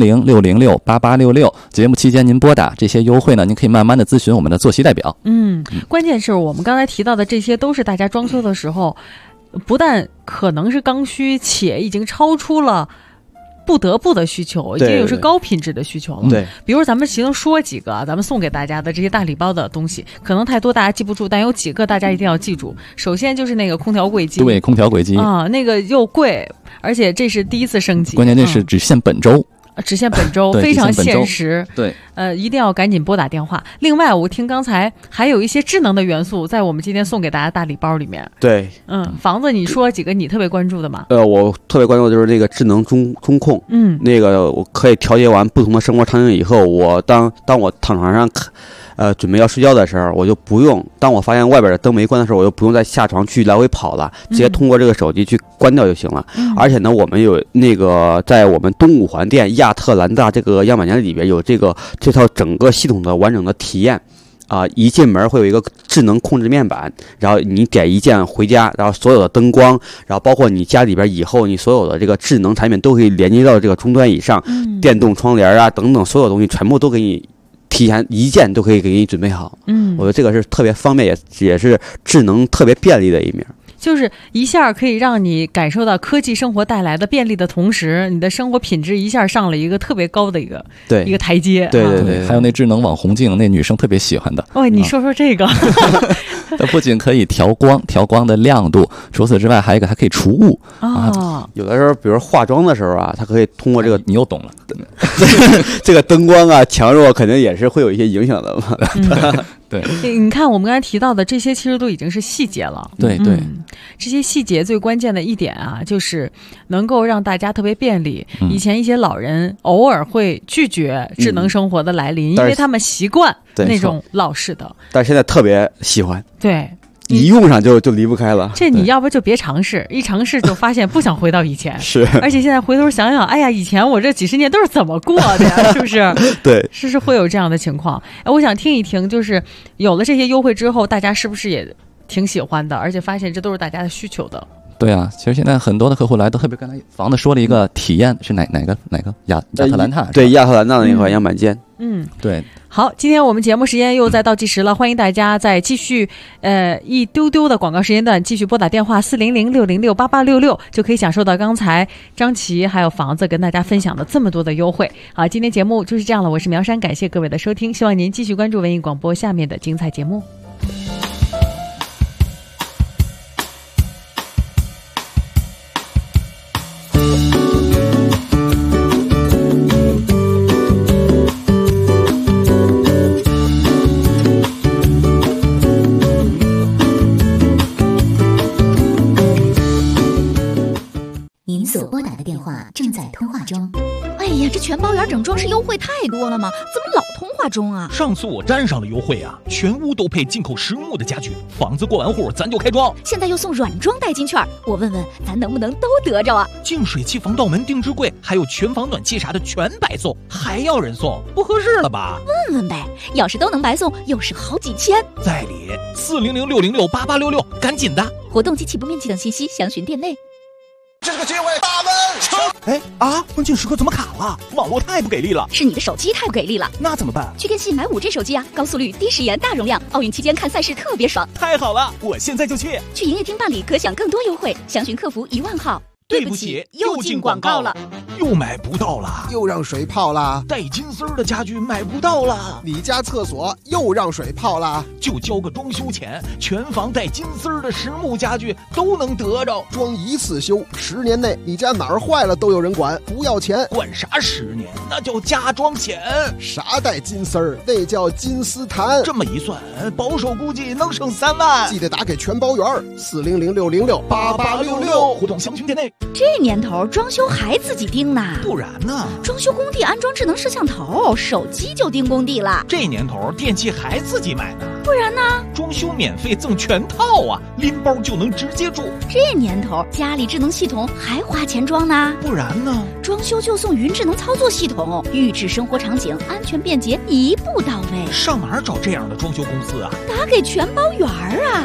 400-606-8866，节目期间您拨打这些优惠呢，您可以慢慢的咨询我们的坐席代表。 关键是我们刚才提到的这些都是大家装修的时候，不但可能是刚需，且已经超出了不得不的需求，已经有是高品质的需求了。 对， 比如咱们其中说几个咱们送给大家的这些大礼包的东西，可能太多大家记不住，但有几个大家一定要记住。首先就是那个空调柜机， 对，空调柜机那个又贵，而且这是第一次升级， 关键这是只限本周。 只限本周，非常限时。 对， 一定要赶紧拨打电话。另外，我听刚才还有一些智能的元素在我们今天送给大家大礼包里面。 对， 房子，你说几个你特别关注的吗？ 我特别关注的就是那个智能中控。那个我可以调节完不同的生活场景以后，我当我躺床上准备要睡觉的时候，我就不用，当我发现外边的灯没关的时候，我就不用再下床去来回跑了，直接通过这个手机去关掉就行了。而且呢，我们有那个在我们东五环店亚特兰大这个样板间里边有这套整个系统的完整的体验。一进门会有一个智能控制面板，然后你点一键回家，然后所有的灯光，然后包括你家里边以后你所有的这个智能产品都可以连接到这个终端以上，电动窗帘等等所有东西全部都给你提前一键都可以给你准备好。我觉得这个是特别方便，也是智能特别便利的一面。 就是一下可以让你感受到科技生活带来的便利的同时，你的生活品质一下上了一个特别高的一个台阶。 对对对， 还有那智能网红镜，那女生特别喜欢的。 你说说这个。 它不仅可以调光的亮度，除此之外还有一个还可以除雾有的时候比如化妆的时候它可以通过这个， 你又懂了。 这个灯光强弱肯定也是会有一些影响的嘛。 对， 你看我们刚才提到的这些其实都已经是细节了。 对， 这些细节最关键的一点就是能够让大家特别便利。以前一些老人偶尔会拒绝智能生活的来临，因为他们习惯那种老式的， 但是现在特别喜欢。 对， 一用上就离不开了。 这你要不就别尝试，一尝试就发现不想回到以前。 是， 而且现在回头想想，哎呀，以前我这几十年都是怎么过的呀？是不是？ 对， 是会有这样的情况。我想听一听，就是有了这些优惠之后，大家是不是也挺喜欢的？而且发现这都是大家的需求的。 对啊，其实现在很多的客户来都特别，刚才房子说了一个体验是哪个亚特兰大？ 对，亚特兰大的那块样板间。 对， 好，今天我们节目时间又在倒计时了，欢迎大家再继续一丢丢的广告时间段继续拨打电话400-606-8866，就可以享受到刚才张琪还有房子跟大家分享的这么多的优惠。好，今天节目就是这样了，我是苗山，感谢各位的收听，希望您继续关注文艺广播下面的精彩节目。 您所拨打的电话正在通话中。 哎呀，这全包圆整装饰优惠太多了吗？怎么老通话中啊？ 上次我沾上了优惠啊，全屋都配进口实木的家具，房子过完户咱就开装。 现在又送软装代金券，我问问咱能不能都得着啊？ 净水器、防盗门、定制柜，还有全房暖气啥的全白送，还要人送，不合适了吧？ 问问呗，要是都能白送，又是好几千。 在理，400-606-8866，赶紧的！ 活动及起步面积等信息详询店内。 这个机会大温成！哎啊，关键时刻怎么卡了？网络太不给力了。 是你的手机太不给力了。 那怎么办？ 去电信买5G 手机啊，高速率、低时延、大容量，奥运期间看赛事特别爽。 太好了，我现在就去。 去营业厅办理，可享更多优惠。详询客服10000号。 对不起，又进广告了，又买不到了， 又让水泡了， 带金丝的家具买不到了， 你家厕所又让水泡了， 就交个装修钱，全房带金丝的实木家具都能得着， 装一次修，10年内你家哪儿坏了都有人管，不要钱。 管啥10年？那叫加装险。 啥带金丝儿？那叫金丝檀。 这么一算，保守估计能省3万。 记得打给全包圆，400-606-8866， 活动详询店内。 这年头装修还自己盯呢？ 不然呢？ 装修工地安装智能摄像头，手机就盯工地了。 这年头电器还自己买呢？ 不然呢？ 装修免费赠全套啊，拎包就能直接住。 这年头家里智能系统还花钱装呢？ 不然呢？ 装修就送云智能操作系统，预制生活场景，安全便捷，一步到位。 上哪儿找这样的装修公司啊？ 打给全包圆啊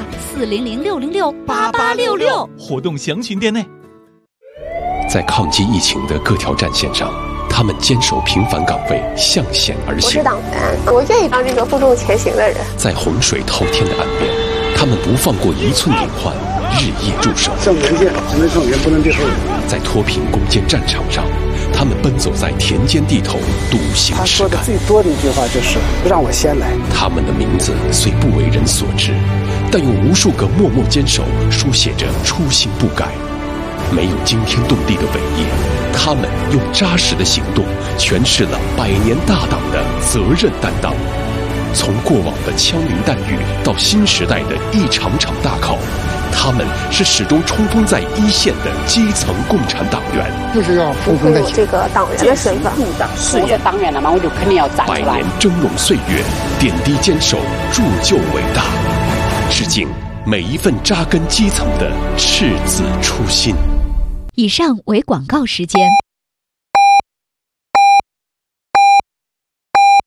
，400-606-8866， 活动详询店内。 在抗击疫情的各条战线上，他们坚守平凡岗位，向险而行。 我是党员，我愿意当这个负重前行的人。 在洪水滔天的岸边，他们不放过一寸隐患，日夜驻守。 正文件才能上元，不能对后人。 在脱贫攻坚战场上，他们奔走在田间地头，笃行实干。 他说的最多的一句话就是让我先来。 他们的名字虽不为人所知，但用无数个默默坚守书写着初心不改。没有惊天动地的伟业，他们用扎实的行动诠释了100年大党的责任担当。从过往的枪林弹雨到新时代的一场场大考，他们是始终冲锋在一线的基层共产党员。 就是要冲锋在前。 我这个党员的身份， 是我是党员了嘛，我就肯定要站出来。 100年峥嵘岁月，点滴坚守，铸就伟大。致敬每一份扎根基层的赤子初心。 以上为广告时间。